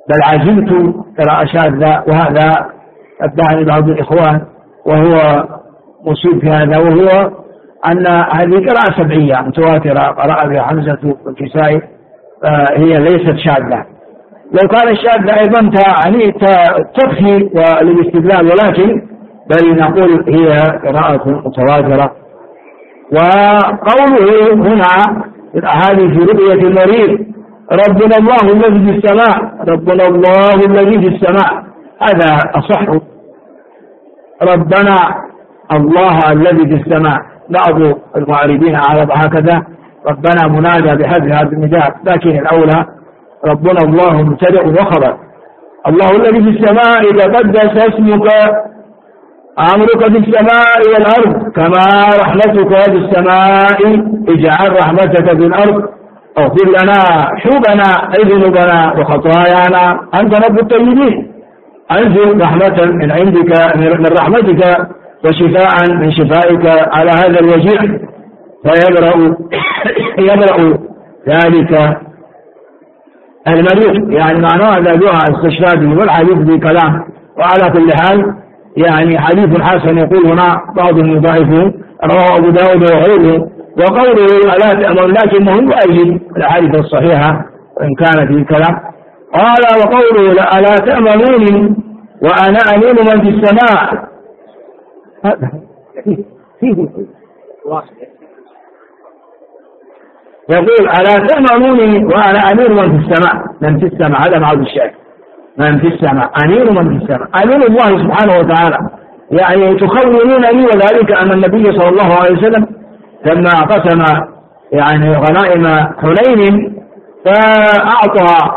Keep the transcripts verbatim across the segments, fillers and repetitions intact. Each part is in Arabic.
بل عجبت قراءة شاذة. وهذا أبدعني بعض الإخوان وهو مصيب في هذا، وهو أن هذه قراءة سبعية متواترة قرأ بها حمزة والكسائي، هي ليست شاذة. لو كان شاذة أيضا يعني تكفي للاستدلال، ولكن بل نقول هي قراءة متواترة. وقوله هنا هذه في رؤية المريض ربنا الله الذي في السماء، ربنا الله الذي في السماء، هذا أصح. ربنا الله الذي في السماء، بعض المعربين عرض هكذا ربنا منادى بحذف هذا النداء، لكن الأولى ربنا الله مبتدأ وخبر. الله الذي في السماء تقدس اسمك، أمرك في السماء والأرض، كما رحمتك في السماء اجعل رحمتك في الأرض، اغفر لنا حوبنا أي ذنوبنا وخطايانا أنت رب الطيبين، أنزل رحمة من عندك من رحمتك وشفاء من شفائك على هذا الوجيع. فيبرأ يبرأ ذلك المريض، يعني معناه هذا دعاء استشفاء به، والحديث بكلام. وعلى كل حال يعني حديث حسن يقول هنا بعضهم يضاعفه، رواه أبو داود وغيره. وقوله ألا تأمن، لكنه يؤيد الحديث الصحيحة وإن كان فيه كلام. قال وقوله ألا تأمنوني وأنا أمين من في السماء، يقول ألا تأمنوني وأنا أمير من في السماء، من في السماء هذا معه الشيء، من في السماء أمير من في السماء، أمير الله سبحانه وتعالى. يعني تخونونني، وذلك أن النبي صلى الله عليه وسلم لما قسم يعني غنائم حنين فأعطى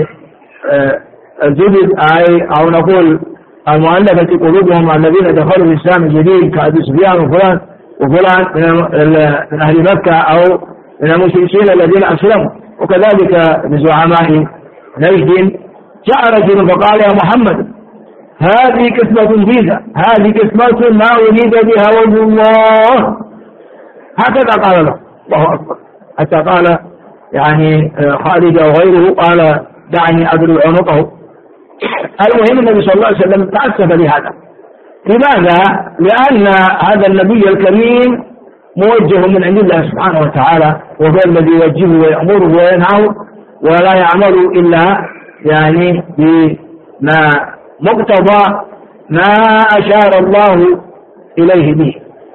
للجدد أي أو نقول المؤلفة قلوبهم الذين دخلوا في الإسلام الجديد كأبي سفيان وفلان وفلان من أهل مكة أو من المشركين الذين أسلموا، وكذلك من زعماء نجد. جاء رجل فقال يا محمد هذه قسمة فيها، هذه قسمة ما أريد بها وجه الله، هكذا قال له. الله أكبر. حتى قال يعني خالد أو غيره قال دعني أضرب عنقه. المهم النبي صلى الله عليه وسلم تأسف لهذا. لماذا؟ لأن هذا النبي الكريم موجه من عند الله سبحانه وتعالى، وهو الذي يوجهه ويأمره وينهاه، ولا يعمل إلا يعني بما مقتضى ما أشار الله إليه به.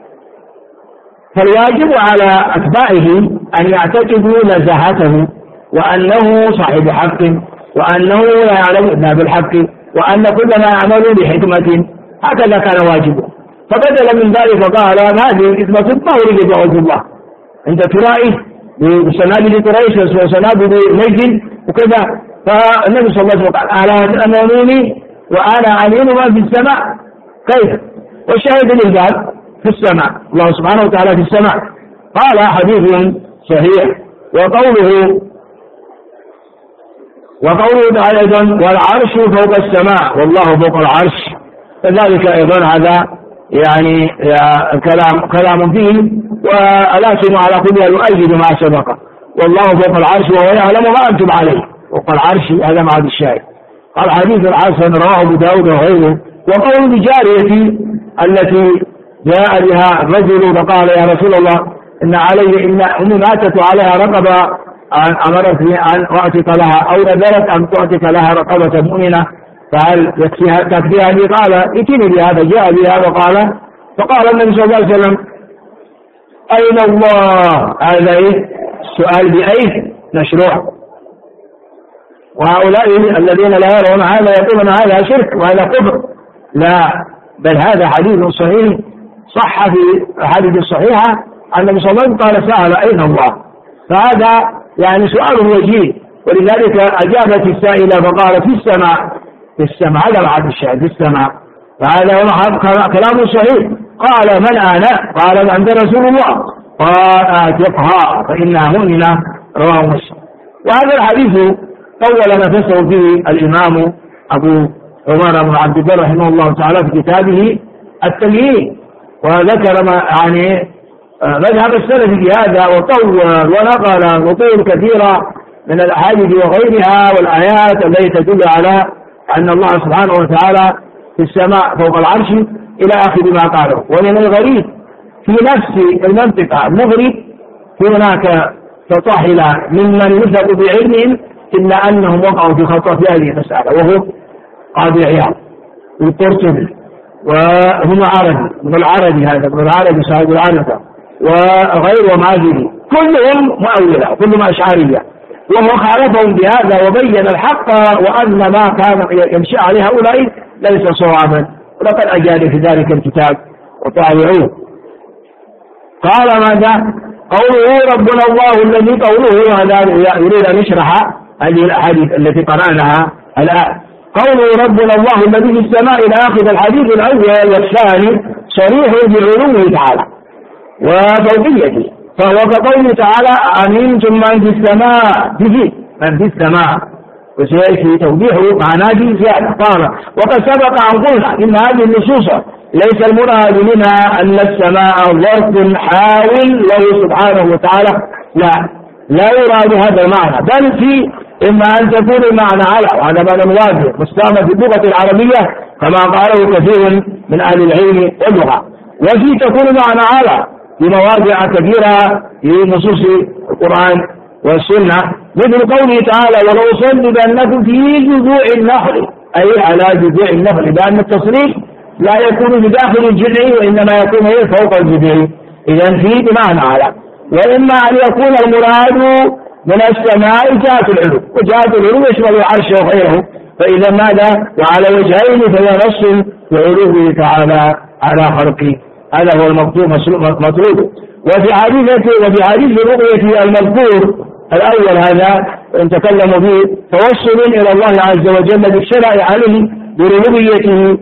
فالواجب على أتباعه أن يعتقدوا نزاهته، وأنه صاحب حق، وأنه لا يعلم إلا بالحق، وأن كل ما يعمل بحكمة، هكذا كان واجبه. فبدل من ذلك قال هذه الحكمة ما أريد بوجه الله، أنت ترائي بسنابل قريش وسنابل نجد وكذا. فالنبي صلى الله عليه وسلم قال ألا تأمنوني وأنا أمين من في السماء، كيف؟ والشاهد للباب في السماء، الله سبحانه وتعالى في السماء. قال حديث صحيح. وقوله وقوله أيضا والعرش فوق السماء والله فوق العرش، فذلك أيضا هذا يعني كلام كلام فيه، ولكن على كل يؤيد ما سبق. والله فوق العرش وهو يعلم ما أنتم عليه، فوق العرش هذا مع الشاهد. قال حديث الحسن رواه أبو داود وغيره. وقول بجارية التي جاء بها الرجل فقال يا رسول الله إن علي إن أمي ماتت عليها رقبة أمرتني أن أعتق لها أو نذرت أن تعتق لها رقبة مؤمنة، فهل يكفيها تكفيها لي؟ قال ائتني بهذا. جاء بها وقال فقال النبي صلى الله عليه وسلم أين الله؟ هذا إيه؟ السؤال بأين مشروع. وهؤلاء الذين لا يرون هذا يقولون هذا شرك وهذا كفر، لا، بل هذا حديث صحيح صح في الحديث الصحيحة أن النبي صلى الله عليه وسلم قال سأل أين الله، فهذا يعني سؤال وجيه. ولذلك أجابت السائلة فقال في السماء، في السماء، هذا بعد الشاهد في السماء، فهذا كلام صحيح. قال من أنا؟ قال من أنت رسول الله. قال آتقها فإنها مؤمنة، رواه مسلم. وهذا الحديث طول نفسه فيه الإمام أبو عمر بن عبد البر رحمه الله تعالى في كتابه التمهيد، وذكر ما يعني مذهب السلف في هذا، وطول ونقل وطول كثيرة من الأحاديث وغيرها والآيات التي تدل على أن الله سبحانه وتعالى في السماء فوق العرش إلى آخر ما قاله. ومن الغريب في نفس المنطقة المغرب في هناك تطاحل ممن يثق بعلمهم إلا أنهم وقعوا في خطأ في هذه المسألة، وهو قاضي عياض والقرطبي وهم عربي ابن العربي هذا ابن العربي صاحب العنبة وغير ومازني كلهم مؤولة كلهم أشعرية، وهو خالفهم بهذا وبين الحق وأن ما كان يمشي عليه هؤلاء ليس صوابا، ولقد أجاد في ذلك الكتاب وطالعوه. قال ماذا؟ قوله ربنا الله الذي قوله هذا يريد أن يشرح هذه الأحاديث التي قرأناها الآن. قوله ربنا الله الذي في السماء إلى آخر الحديث الأول والثاني صريح بعلومه تعالى وفوقيته، فهو كقوله تعالى أمنتم من في السماء به من في السماء، وسيأتي توضيحه معناه زيادة. قال وقد سبق أن قلنا إن هذه النصوص ليس المراد منها أن السماء ظرف حاول له سبحانه وتعالى، لا لا يراد هذا المعنى، بل في إما أن تكون المعنى على، وهذا معنى واضح مستعمل في اللغة العربية كما قاله كثير من أهل العلم واللغة، وفي تكون المعنى على في مواضع كثيرة في نصوص القرآن والسنة، مثل قوله تعالى ولو صلبنكم في جذوع النخل، أي على جذوع النخل، لأن التصريف لا يكون بداخل الجذع وإنما يكون فوق الجذع، إذن فيه بمعنى على. وإما أن يكون المراد من السماء جهة العلو، وجهة العلو يشمل العرش وغيره، فإذا ماذا؟ وعلى وجهين فهي نص بعلوه تعالى على خلقه، هذا هو المطلوب مطلوب. وفي حديث وفي حديث الرؤية المذكور الأول هذا نتكلم فيه توصل إلى الله عز وجل بالشرع عليه بربوبيته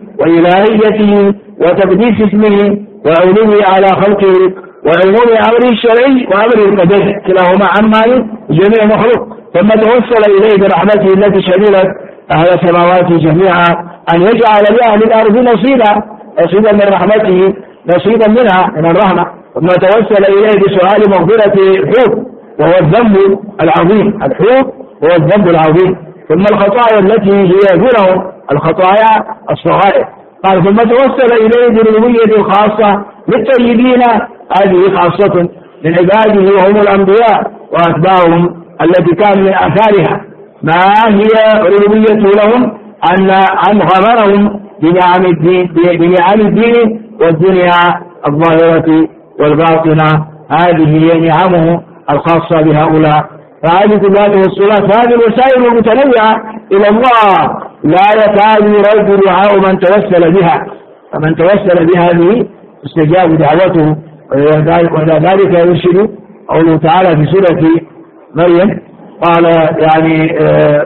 وإلهيته وتقديس اسمه وعلوه على خلقه وعموم أمره الشرعي وأمره القدري كلاهما عما جميع مخلوق، ثم توصل إليه برحمته التي شملت أهل السماوات جميعا أن يجعل لأهل الأرض نصيبا نصيبا من رحمته نصيبا منها من الرحمة، ثم توصل إليه بسؤال مغفرة الحوت وهو الذنب العظيم، الحوت هو الذنب العظيم، ثم الخطايا التي هي دونه الخطايا الصغائر. قال ثم توصل إليه بالربوبية الخاصة للطيبين، هذه خاصة من عباده وهم الأنبياء وأتباعهم التي كان من آثارها ما هي ربوبيته لهم أن أن غمرهم بنعم الدين بنعم الدين والدنيا الظاهرة والباطنة، هذه هي نعمه الخاصة بهؤلاء. فهذه كلها توصلات، هذه الوسائل المتنوعة إلى الله لا يكاد يرد دعاء من توسل بها، فمن توسل بهذه استجاب دعوته، وإلى ذلك يرشد قوله تعالى في سورة مريم قال يعني آه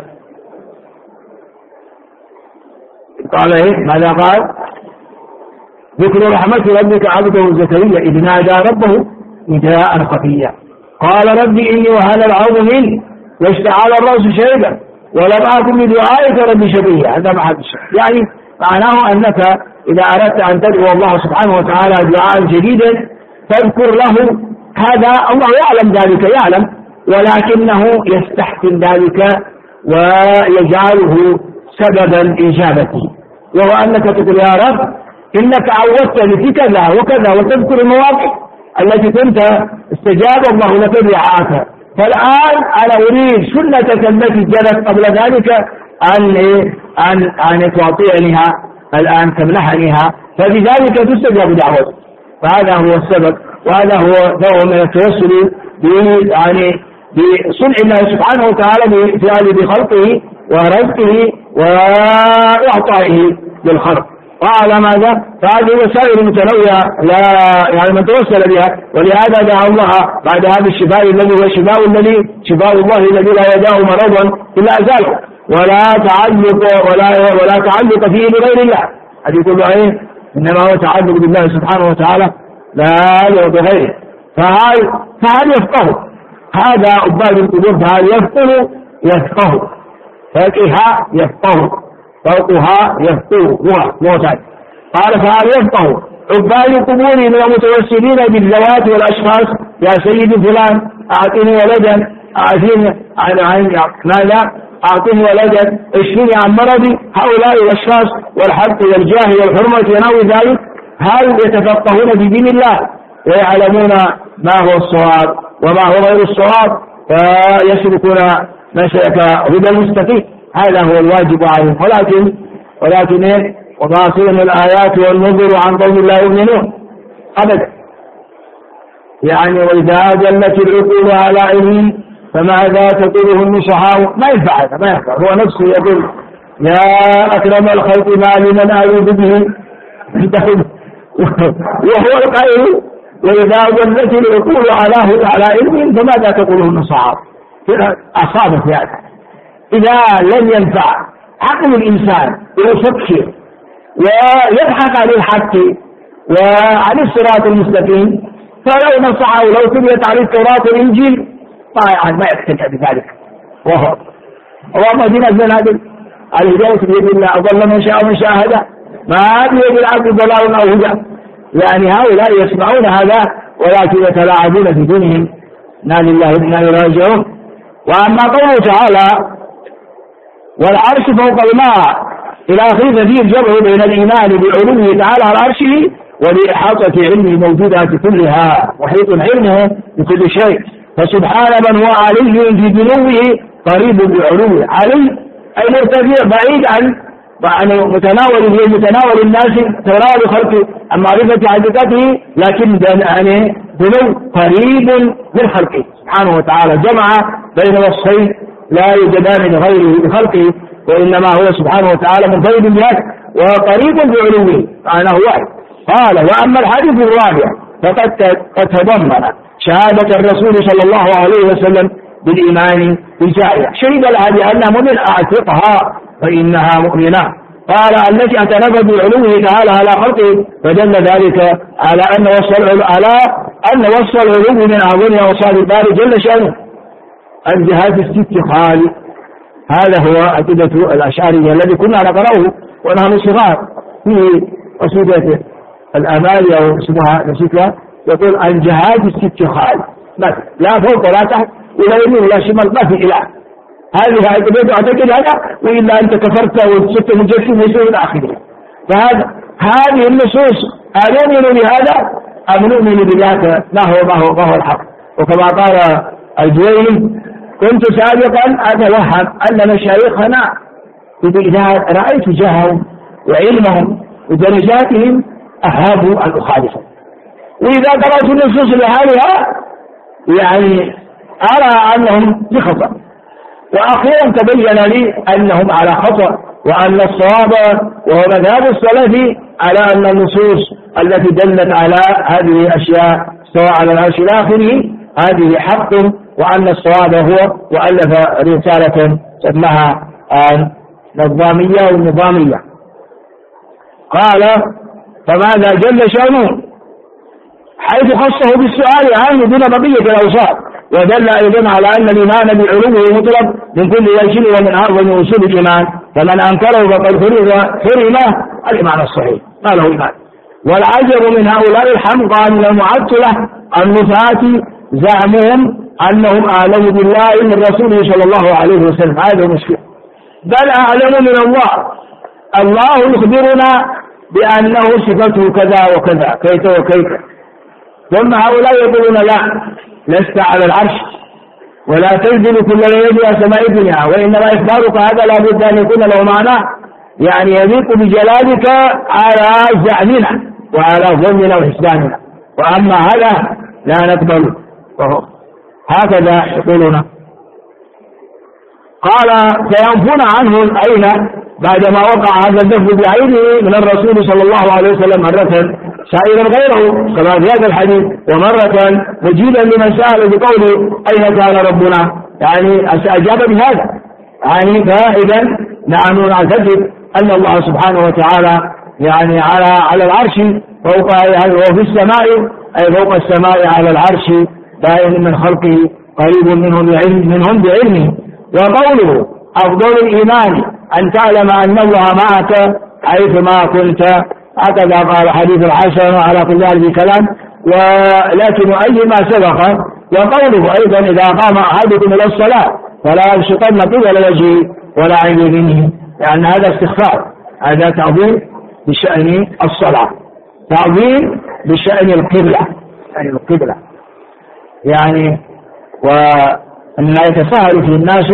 قال إيه ماذا قال؟ ذكر رحمة ربك عبده زكريا إذ نادى ربه نداء خفيا قال ربي إني وهن العظم مني واشتعل الرأس شيبا ولم أكن بدعائك ربي شقيا. هذا محل الشيء، يعني معناه أنك إذا أردت أن تدعو الله سبحانه وتعالى دعاء جديدا تذكر له هذا، الله يعلم ذلك يعلم، ولكنه يستحسن ذلك ويجعله سببا إجابته، وهو أنك تقول يا رب إنك عودتني في كذا وكذا، وتذكر المواقف التي كنت استجاب الله لك دعاءك، فالآن أنا أريد سنتك التي جرت قبل ذلك أن أن أن تعطينيها الآن تمنحنيها، فبذلك تستجاب دعوتك. فهذا هو السبب، وهذا هو نوع من التوسل يعني بصنع الله سبحانه وتعالى بفعله بخلقه ورزقه وإعطائه للخلق. وعلى ماذا؟ فهذه وسائل متنوعة لا يعني من توسل بها، ولهذا دعا الله بعد هذا الشفاء الذي هو شفاء الذي شفاء الله الذي لا يداه مرضا إلا أزاله، ولا تعلق ولا ولا تعلق فيه بغير الله، هذه كلها إيه؟ إنما هو تعلق بالله سبحانه وتعالى لا بغيره. فهل فهل يفقه هذا عباد القبور؟ فهل يفقه يفقه فاكهة يفقه فوقها يفقهها موتى. قال فهل يفقه عباد القبور من المتوسلين بالذوات والأشخاص يا سيدي فلان أعطني ولدا أعطيني عن عن ماذا؟ أعطني ولدا، اشفني عن مرضي. هؤلاء الأشخاص والحق والجاه والحرمة ونحو ذلك هل يتفقهون في دين الله ويعلمون ما هو الصواب وما هو غير الصواب فيسلكون مسلك هدى المستقيم؟ هذا هو الواجب عليهم. ولكن ولكن ايه؟ وباطل الآيات والنذر عن قوم لا يؤمنون أبدا. يعني وإذا دلت العقول على علم فماذا تقوله النصحاء؟ ما ينفع هذا، ما ينفع. هو نفسه يقول يا أكرم الخلق ما لمن أعوذ به وهو القائل وإذا دلت العقول على على علم فماذا تقوله النصحاء؟ أصابت هذا. إذا لم ينفع عقل الإنسان يفكر ويبحث عن الحق وعن الصراط المستقيم فلو نصحه لو تبيت عليه التوراة والإنجيل ما ما يقتنع بذلك. وهو اللهم اهدنا الزنادق الهداية بيد الله أضل من شاء ومن شاء هدى ما بيد العبد ضلال أو هدى. يعني هؤلاء يسمعون هذا ولكن يتلاعبون في دينهم. إنا لله وإنا إليه راجعون. وأما قوله تعالى والعرش فوق الماء إلى آخره فيه الجمع بين الإيمان بعلوه تعالى على عرشه وبإحاطة علم الموجودات كلها محيط علمه بكل شيء. فسبحان من هو علي في دنوه قريب بعلوه. علي أي مرتفع بعيد عن متناول متناول الناس تناول خلقه عن معرفة حقيقته لكن يعني دنو قريب من خلقه سبحانه وتعالى. جمع بين وصفين لا يوجدان لغيره بخلقه وإنما هو سبحانه وتعالى منفرد بذاته وقريب بعلوه معناه واحد. قال وأما الحديث الرابع فقد تضمن شهادة الرسول صلى الله عليه وسلم بالإيمان بالجائزة. شهد لها بأنها مؤمن أعتقها فإنها مؤمنة. قال التي اعترفت بعلوه تعالى على خلقه فدل ذلك على أن وصل على أن وصل العلو من أعظمها وصال الباري جل شأنه الجهاد الست خالي. هذا هو عقيدة الأشعرية الذي كنا نقرأه ونحن صغار في قصيدة الآمال أو اسمها نسيتها يقول عن جهاد الست خالي لا فوق ولا تحت ولا يمين ولا شمال ما في إله. هذه عقيدة أعتقد هذا وإلا أنت كفرت وصرت مجسم ليس إلى آخره. فهذا هذه النصوص أنؤمن بهذا أم نؤمن بذاك ما هو ما هو ما هو الحق. وكما قال الجويني كنت سابقا أتوهم أن مشايخنا إذا رأيت جاههم وعلمهم ودرجاتهم أهابوا أن أخالفهم وإذا قرأت النصوص لحالها يعني أرى أنهم بخطأ. وأخيرا تبين لي أنهم على خطأ وأن الصواب وهو مذهب السلف على أن النصوص التي دلت على هذه الأشياء سواء على العرش الآخر هذه حق وأن الصواب هو وألف رسالة سماها النظامية والنظامية. قال فماذا جل شأنه حيث خصه بالسؤال عنه دون بقية الأوصاف ودل أيضا على أن الإيمان بعلوه مطلب من كل وجه ومن أعظم أصول الإيمان فمن أنكره فقد حرم الإيمان الصحيح ما له إيمان. والعجب من هؤلاء الحمقى من المعطلة النفاة زعمهم أنهم أعلم بالله من رسوله صلى الله عليه وسلم. هذا مشكلة بل أعلم من الله. الله يخبرنا بأنه صفته كذا وكذا كيف وكيف ثم هؤلاء يقولون لا لست على العرش ولا تنزل كل ليلة إلى سماء الدنيا وإنما إخبارك هذا لا بد أن يكون له معنى يعني يليق بجلالك على زعمنا وعلى ظننا وحسباننا. وأما هذا لا نقبل هكذا يقولون. قال سينفون عنه أين بعدما وقع هذا الذنب بعينه من الرسول صلى الله عليه وسلم مرة سائلا غيره كما في هذا الحديث ومرة مجيبا لمن سأل بقوله أين كان ربنا يعني أجاب بهذا يعني فإذا نحن نعتقد أن الله سبحانه وتعالى يعني على على العرش فوق وفي السماء أي فوق السماء على العرش دائما من خلقه قريب منهم بعلم منهم بعلمه. وقوله أفضل الإيمان أن تعلم أن الله معك حيثما كنت هكذا قال حديث الحسن على كل ذلك كلام. ولكن أي ما سبق وقوله أيضا إذا قام أحدكم إلى الصلاة فلا يبسطن قبل وجهه ولا عن يمينه، لأن هذا استخفاف، هذا تعظيم بشأن الصلاة، تعظيم بشأن القبلة، يعني القبلة يعني. وأن يتساهل في الناس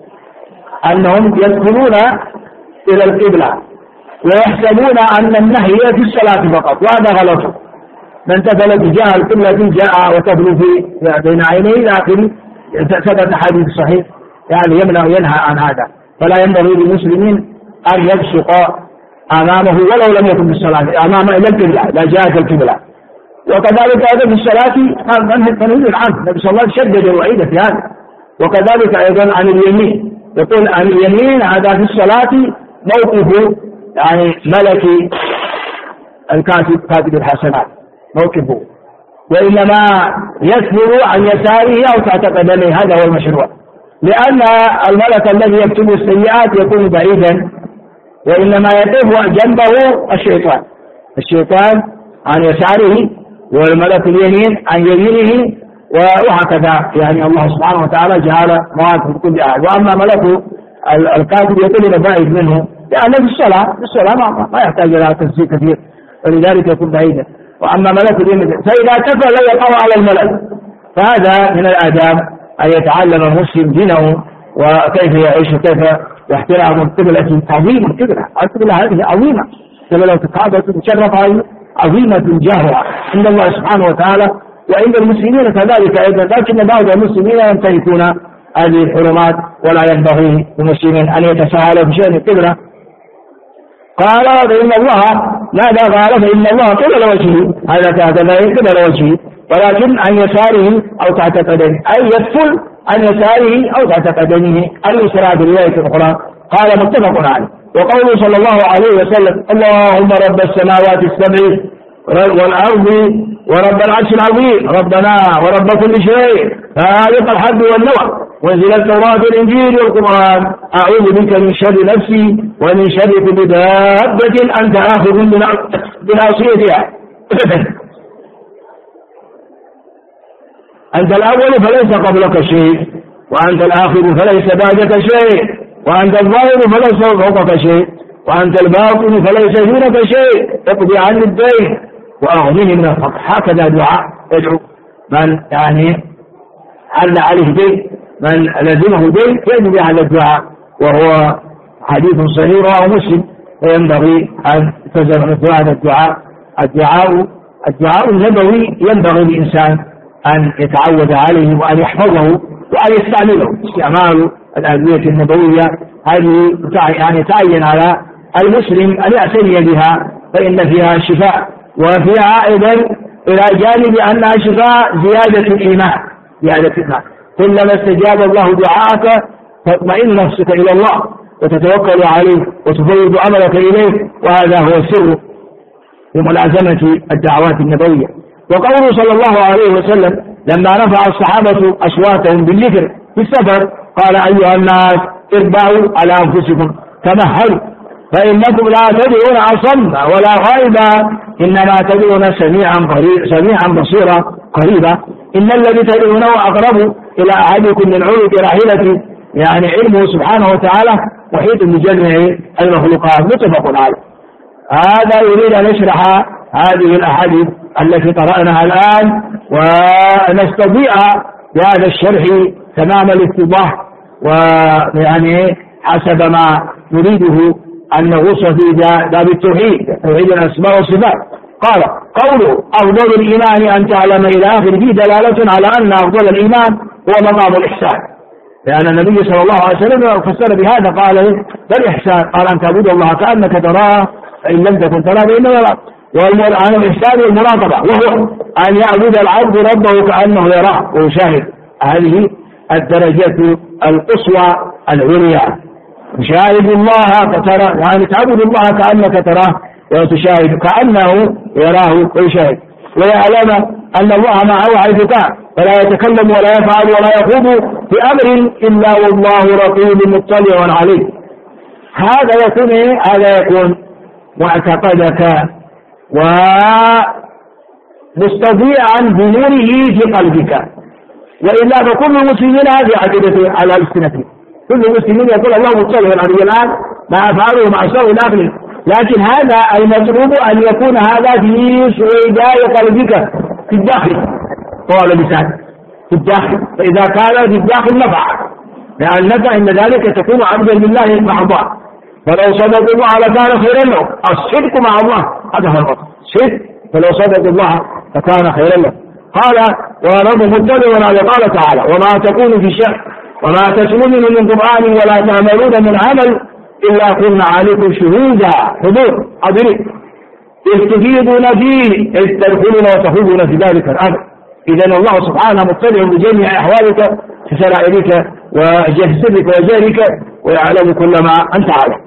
أنهم يدخلون إلى القبلة ويحسبون أن النهي في الصلاة فقط، وهذا غلط. من تفل تجاه القبلة جاء وتفل في بين عينيه إلى آخره، ثبت حديث صحيح يعني يمنع وينهى عن هذا. فلا ينبغي للمسلمين أن يبصق أمامه ولو لم يكن في الصلاة أمام إلى القبلة، لا جاءت القبلة. وكذلك أيضا في الصلاة منهي عنه، النبي صلى الله عليه وسلم شدد الوعيد في هذا. وكذلك أيضا عن اليمين، يقول عن اليمين هذا في الصلاة موقف يعني ملكي الكاتب كاتب الحسنات موقفه، وإنما يكثر عن يساره أو تحت قدمه، هذا هو المشروع، لأن الملك الذي يكتب السيئات يكون بعيدا، وإنما يقف جنبه الشيطان الشيطان عن يساره والملك اليمين عن يمينه، وهكذا يعني الله سبحانه وتعالى جعل مواقف كل أحد. وأما ملك الكاتب يكون بعيد منه، لأنه في الصلاة في الصلاة ما يحتاج إلى تفسير كثير، ولذلك يكون بعيدا. وأما ملك اليمين فإذا كفر لا يقع على الملك، فهذا من الآداب أن يتعلم المسلم دينه وكيف يعيش وكيف يحترم القبلة. عظيمة القبلة، القبلة هذه عظيمة، قبلة الكعبة مشرفة عظيمة جاهرة عند الله سبحانه وتعالى وعند المسلمين كذلك أيضا، لكن بعض المسلمين ينتهكون هذه الحرمات، ولا ينبغي للمسلمين أن يتساهلوا بشأن القبلة. قال فإن الله ماذا قال؟ فإن الله قبل وجهه، هذا هكذا قبل وجهه، ولكن عن يساره أو تحت قدمه، أي يدخل عن يساره أو تحت قدمه اليسرى في رواية أخرى. قال متفق عليه. وقوله صلى الله عليه وسلم اللهم رب السماوات السبع والأرض ورب العرش العظيم ربنا ورب كل شيء خالق الحب والنوى وانزل التوراة والإنجيل والقرآن أعوذ بك من شر نفسي ومن شر كل دابة أنت آخذ بناصيتها أنت الأول فليس قبلك شيء، وأنت الآخر فليس بعدك شيء، وأنت الظاهر فليس فوقك شيء، وأنت الباطن فليس دونك شيء، اقضي عني الدين وأغنني من الفقر. هكذا دعاء يدعو من يعني حل عليه دين، من لزمه دين يجب على الدعاء، وهو حديث صحيح رواه مسلم، وينبغي أن تلزم مثل هذا الدعاء. الدعاء الدعاء النبوي ينبغي للإنسان أن يتعود عليه وأن يحفظه وأن يستعمله. استعمال الأدوية النبوية هذه يعني تعين على المسلم أن يعتني بها، فإن فيها شفاء، وفيها أيضا إلى جانب أنها شفاء زيادة الإيمان زيادة الإيمان. كلما استجاب الله دعاءك تطمئن نفسك إلى الله وتتوكل عليه وتفوض أمرك إليه، وهذا هو السر في ملازمة الدعوات النبوية. وقوله صلى الله عليه وسلم لما رفع الصحابة أصواتهم بالذكر في السفر قال أيها الناس اربعوا على أنفسكم تمهلوا فإنكم لا تدعون أصم ولا غائبا إنما تدعون سميعا سميعا بصيرا قريبا إن الذي تدعونه أقرب إلى أحدكم من عنق راحلته، يعني علمه سبحانه وتعالى محيط بجميع المخلوقات. متفق عليه. هذا يريد أن يشرح هذه الأحاديث التي قرأناها الآن، ونستطيع بهذا الشرح تمام الاستيضاح، ويعني حسب ما نريده أن نغوص في باب التوحيد، توحيد الأسماء والصفات. قال قوله أفضل الإيمان أن تعلم إلى آخر فيه دلالة على أن أفضل الإيمان هو مقام الإحسان، لأن النبي صلى الله عليه وسلم فسر بهذا قال فالإحسان قال أن تعبد الله كأنك تراه فإن لم تكن تراه فإنه يراك، والمرأة الإحسان والمراقبة وهو أن يعبد العبد ربه كأنه يراه ويشاهد. هذه الدرجة القصوى العليا، تشاهد الله فترى، يعني تعبد الله كأنك تراه وتشاهد كأنه يراه ويشاهد، ويعلم أن الله معه حيث كان فلا يتكلم ولا يفعل ولا يخوض في أمر إلا والله رقيب مطلع عليه. هذا يكون هذا يكون معتقدك ومستضيعا بنوره في قلبك، وإلا فكل المسلمين هذه عقيدة على ألسنتهم، كل المسلمين يقول الله مطلع عليه الآن ما أفعله ما أسوأ الآخر، لكن هذا المطلوب أن يكون هذا في سعيداء قلبك في الداخل طوال لسانك في الداخل، فإذا كان في الداخل نفع، لأنك عند ذلك تكون عبدا لله محضا. فلو صدقوا الله لكان خيرا لهم، الصدق مع الله هذا هو الأصل، صدق فلو صدقوا الله لكان خيرا لهم. قال ورب متبع على قال تعالى وما تكون في شأن وما تتلون من قرآن ولا تعملون من عمل إلا كنا عليكم شهودا حضور حاضرين إذ تفيضون فيه إذ تدخلون وتخرجون في ذلك الأمر. إذن الله سبحانه مطلع بجميع أحوالك في سرائرك وجهزك وجارك ويعلم كل ما أنت عالم.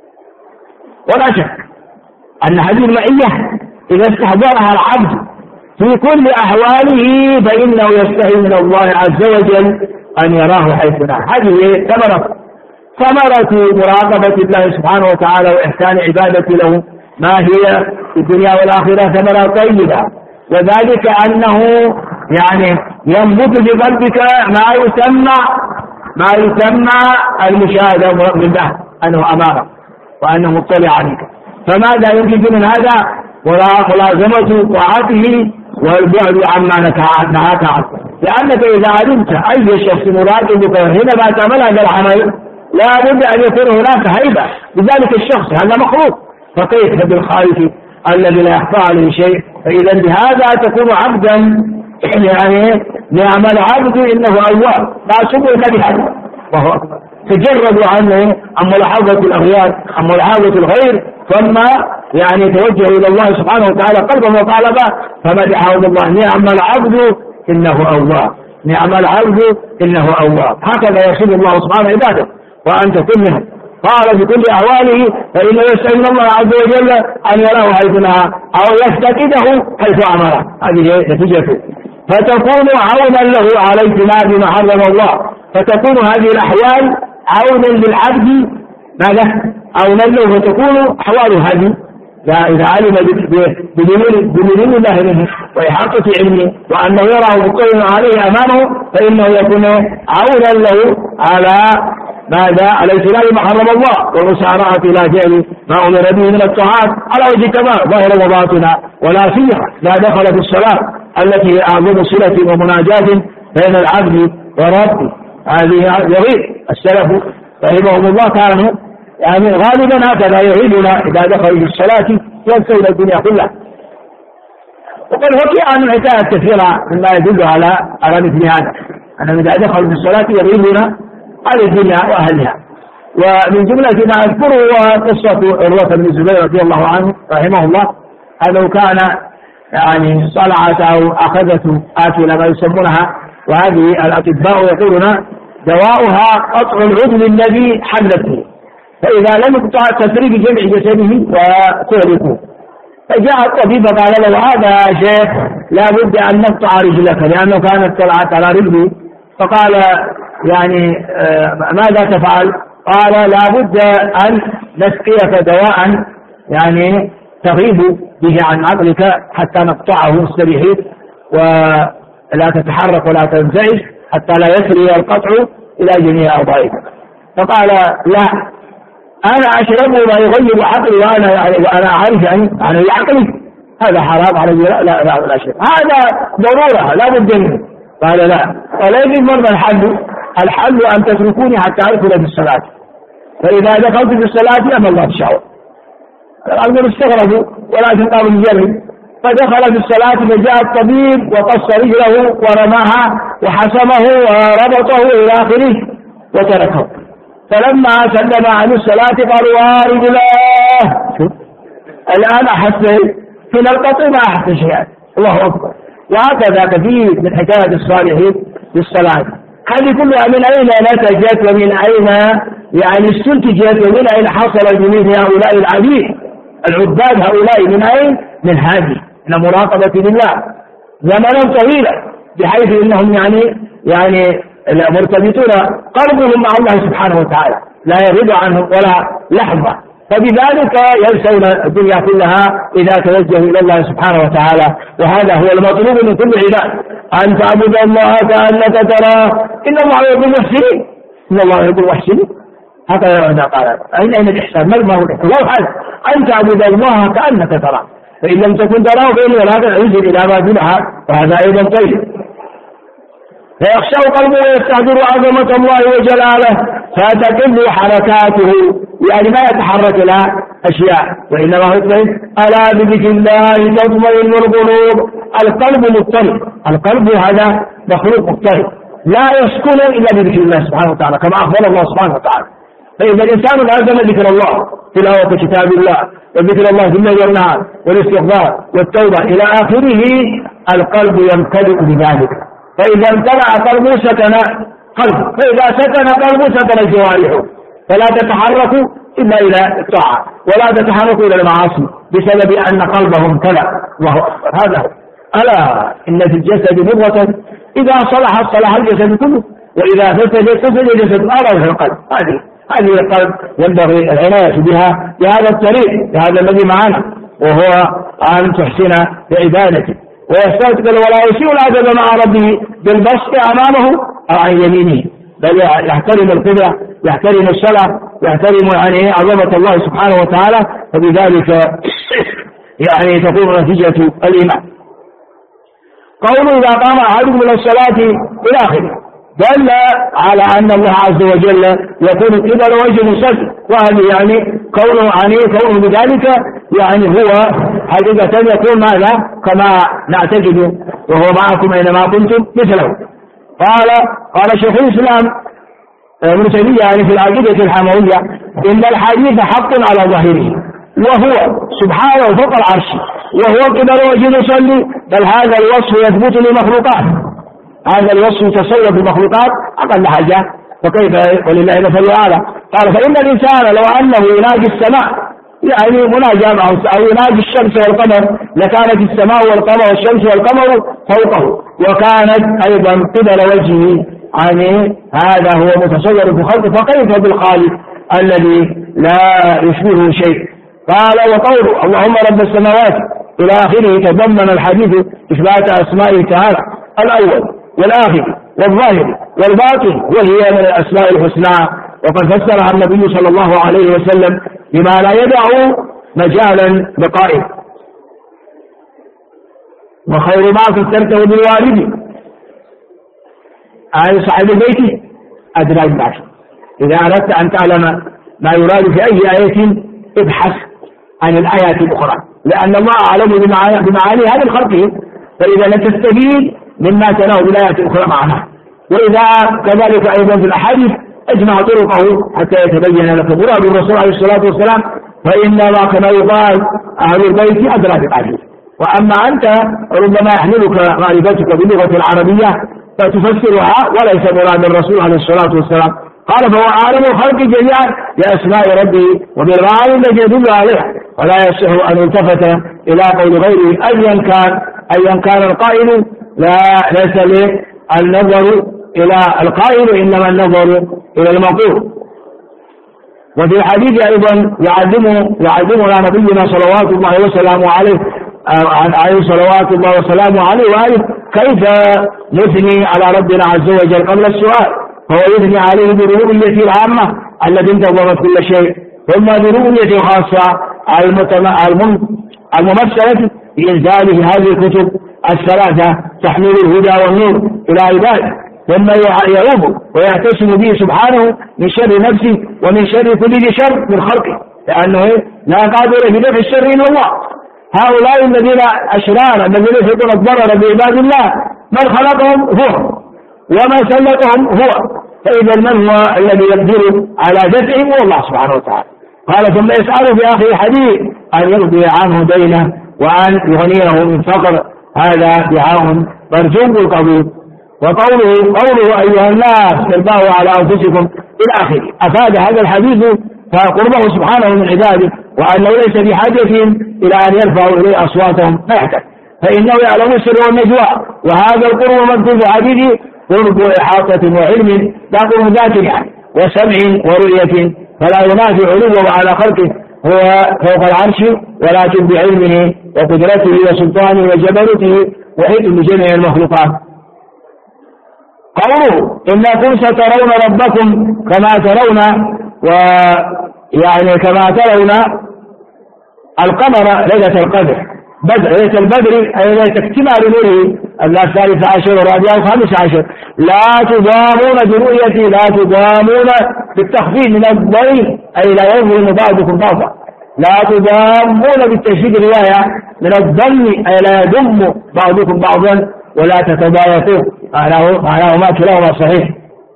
ولا شك أن هذه المعية إذا استحضرها العبد في كل أحواله فإنه يستحي من الله عز وجل أن يراه حيث نهى. هذه ثمرة ثمرة مراقبة الله سبحانه وتعالى وإحسان عبادة له، ما هي في الدنيا والآخرة ثمرة طيبة، وذلك أنه يعني ينبت في قلبك ما يسمى ما يسمى المشاهدة من الله أنه أمامك وأنه مطلع عليك. فماذا يمكن من هذا؟ ملازمة طاعته والبعد عما نهاك عنه، لأنك إذا علمت أي شخص مراقبك حينما تعمل هذا العمل لا بد أن يكون هناك هيبة لذلك الشخص، هذا مخلوق، فكيف بالخائف الذي لا يخفى عليه شيء؟ فإذا بهذا تكون عبدا، يعني نعم العبد إنه أواب لا شبه بهذا وهو أكبر. تجردوا عنه عن ملاحظة الأغيار عن ملاحظة الغير، ثم يعني توجه إلى الله سبحانه وتعالى قلبا وقالبا فمدحه الله نعم العبد إنه أواب نعم العبد إنه أواب. هكذا يحب الله سبحانه عباده وأنت كلهم. قال في كل أحواله فإنه يستعين الله عز وجل أن يراه حيث نهى أو يفتقده حيث أمره، هذه نتيجته، فتكون عونا له على اجتناب ما حرم الله. فتكون هذه الأحوال عونا للعبد، ماذا؟ عونا له، فتكون أحوال هذه إذا علم بدليل الله منه وإحاطة علمه وأنه يراه مطلع عليه أمامه فإنه يكون عونا له على ماذا؟ على اجتناب ما حرم الله والمسارعة إلى فعل ما أمر به من الطاعات على وجه التمام ظاهرا وباطنا، ولا سيما لا دخل في الصلاة التي هي أعظم صلة ومناجاة بين العبد وربه. هذه يغيب السلف رحمهم الله كانوا يعني غالبا هكذا يعيدون إذا دخلوا في الصلاة ينسون الدنيا كلها. وقد حكي عن حكايات كثيرة مما يدل على على مثل هذا، أنهم إذا دخلوا في الصلاة يغيبون عن الدنيا وأهلها. ومن جملة ما أذكره هو قصة عروة بن الزبير رضي الله عنه رحمه الله، أنه كان يعني صلعت أو أخذته آكل ما يسمونها، وهذه الأطباء يقولون دواؤها قطع العضو الذي حلت فيه، فإذا لم يقطع تفريق جمع جسده وتهلكه. فجاء الطبيب قال له هذا شيخ لا بد أن نقطع رجلك لأنه كانت طلعت على رجلي. فقال يعني آه ماذا تفعل؟ قال لا بد أن نسقيك دواء يعني تغيب به عن عقلك حتى نقطعه مستريحين ولا تتحرك ولا تنزعج حتى لا يسري القطع إلى جميع أعضائك. فقال لا، أنا أشرب ما يغيب عقلي وأنا وأنا أعرف عن عقلي، هذا حرام علي، لا لا لا, لا شيء، هذا ضرورة لا بد منه. قال لا، قال يجب مرة الحل الحل أن تتركوني حتى أدخل في الصلاة، فإذا دخلت في الصلاة أما الله تشاور. الأمر استغربوا ولكن قالوا نجرب، فدخل في الصلاة فجاء الطبيب وقص رجله ورماها وحسمه وربطه إلى آخره وتركه. فلما سلم عن الصلاة قالوا وارد الله، شوف الآن أحس في القطع ما أحس شيئا، الله أكبر. وهكذا كثير من حكاية الصالحين في الصلاة، هذه كلها من أين نتجت ومن أين يعني استنتجت ومن أين حصل جميع هؤلاء العبيد العباد هؤلاء، من أين؟ من هذه من مراقبة لله زمنا طويلا، بحيث إنهم يعني يعني مرتبطون قلبهم مع الله سبحانه وتعالى لا يغيب عنهم ولا لحظة. فبذلك ينسون الدنيا كلها إذا توجهوا إلى الله سبحانه وتعالى. وهذا هو المطلوب من كل عباد، أن تعبد الله كأنك تراه، إن الله يحب المحسنين، إن الله يحب المحسنين. هكذا قال. أين أين الإحسان؟ ما هو الإحسان؟ أن تعبد الله كأنك تراه، فإن لم تكن تراه فإنه لا تنزل إلى ما دونها، وهذا أيضا طيب. فيخشى قلبه ويستحضر عظمة الله وجلاله فتقل حركاته، يعني ما يتحرك لها أشياء، وإنما هو ألا بذكر الله تطمئن القلوب. القلب مضطرب، القلب هذا مخلوق مضطرب لا يسكن إلا بذكر الله سبحانه وتعالى كما أخبر الله سبحانه وتعالى. فإذا الإنسان لازم ذكر الله، تلاوة كتاب الله، وذكر الله في الليل والنهار، والاستغفار والتوبة إلى آخره، القلب يمتلئ بذلك. فإذا امتلأ قلبه سكن قلبه، فإذا سكن قلبه سكن جوارحه، فلا تتحرك إلا إلى الطاعة ولا تتحرك إلى المعاصي بسبب أن قلبه امتلأ. الله أكبر. هذا هو. ألا إن في الجسد مضغة إذا صلحت صلح الجسد كله، وإذا فسدت فسد الجسد. ألا في القلب. هذه هذه القلب ينبغي العناية بها بهذا الطريق، بهذا الذي معنا، وهو أن تحسن بعبادته ويستقبل ولا يسيء الأدب مع ربه بالبسط أمامه أو عن يمينه، بل يحترم القبلة، يحترم الصلاة، يحترم يعني عظمة الله سبحانه وتعالى، فبذلك يعني تكون نتيجة الإيمان. قوله إذا قام أحدكم إلى الصلاة إلى آخره دل على أن الله عز وجل يكون قبل وجه مصلي، وهذا يعني كونه يعني كونه بذلك يعني هو حقيقة يكون ماذا كما نعتقد، وهو معكم أينما كنتم مثله. قال قال شيخ الإسلام ابن تيمية يعني في العقيدة الحموية إن الحديث حق على ظاهره، وهو سبحانه فوق العرش، وهو قبل وجه مصلي، بل هذا الوصف يثبت لمخلوقات، هذا الوصف يتصور بالمخلوقات أقل حاجة، وكيف ولله المثل الأعلى. قال فإن الإنسان لو أنه يناجي السماء يعني مناجاة أو يناجي الشمس والقمر لكانت السماء والقمر والشمس والقمر فوقه، وكانت أيضا قبل وجهه، يعني هذا هو متصور بخلقه، فكيف بالخالق الذي لا يشبهه شيء. قال وقوله اللهم رب السماوات إلى آخره تضمن الحديث إثبات أسمائه تعالى الأول والآخر والظاهر والباطن، وهي من الأسماء الحسنى، وقد فسرها النبي صلى الله عليه وسلم بما لا يدع مجالا لقائل. وخير ما فسرته بالوالد عن صاحب البيت أدرى الناس. إذا أردت أن تعلم ما يراد في أي آية ابحث عن الآيات الأخرى، لأن الله أعلم بمعانيها من خلقه، فإذا لم تستفيد مما تناه بالآيات الأخرى معنا. وإذا كذلك أيضا في الأحاديث أجمع طرقه حتى يتبين لك مراد الرسول عليه الصلاة والسلام، فإنما كما يقال أهل البيت أدرى بالحديث. وأما أنت ربما يحملك معرفتك باللغة العربية فتفسرها وليس مراد الرسول عليه الصلاة والسلام. قال فهو عالم الخلق جميعا بأسماء ربه وبالمعاني التي يدل عليها، ولا يصح أن يلتفت إلى قول غيره أيا كان أيا كان القائل، لا ليس للنظر إلى القائل إنما النظر إلى المقول. وفي الحديث أيضا يعلم يعلمنا نبينا صلوات الله وسلامه عليه عن عليه صلوات الله وسلامه عليه وآله كيف نثني على ربنا عز وجل قبل السؤال، فهو يثني عليه بربوبيته العامة التي انتظمت كل شيء، ثم بربوبيته الخاصة الممثلة بإنزاله هذه الكتب الثلاثة تحمل الهدى والنور إلى عباده، ثم يعوب ويعتصم به سبحانه من شر نفسه ومن شر كل ذي شر من خلقه، لأنه لا قادر في دفع الشر إلا الله. هؤلاء الذين أشرار الذين يفعلون الضرر بعباد الله من خلقهم هو ومن سلطهم هو، فإذا من هو الذي يقدر على دفعهم هو الله سبحانه وتعالى. قال ثم يسأله في آخر الحديث أن يرضي عنه دينه وأن يغنيه من فقر، هذا دعاء مرجو بالقبول. وقوله قوله أيها الناس تربوا على أنفسكم إلى آخره، أفاد هذا الحديث فقربه سبحانه من عباده، وأنه ليس بحاجة إلى أن يرفعوا إليه أصواتهم ما يحتاج، فإنه يعلم السر والنجوى، وهذا القرب مكتوب في حديثه قرب إحاطة وعلم لا قرب ذات يعني وسمع ورؤية، فلا ينافي علوه على خلقه هو فوق العرش ولكن بعلمه وقدرته وسلطانه وجبروته محيط بجميع المخلوقات. قوله إنكم سترون ربكم كما ترون، ويعني كما ترون القمر ليلة القدر بدر ليلة البدر أي ليلة اكتمال نوره الثالث عشر والرابع والخامس عشر. لا تضامون برؤيتي، لا تضامون بالتخفيف من الضيم أي لا يظلم بعضكم بعضا، لا تضامون بالتشديد الرواية من الضم أي لا يضم بعضكم بعضا ولا تتضايقوا، معناه ما كلاهما صحيح.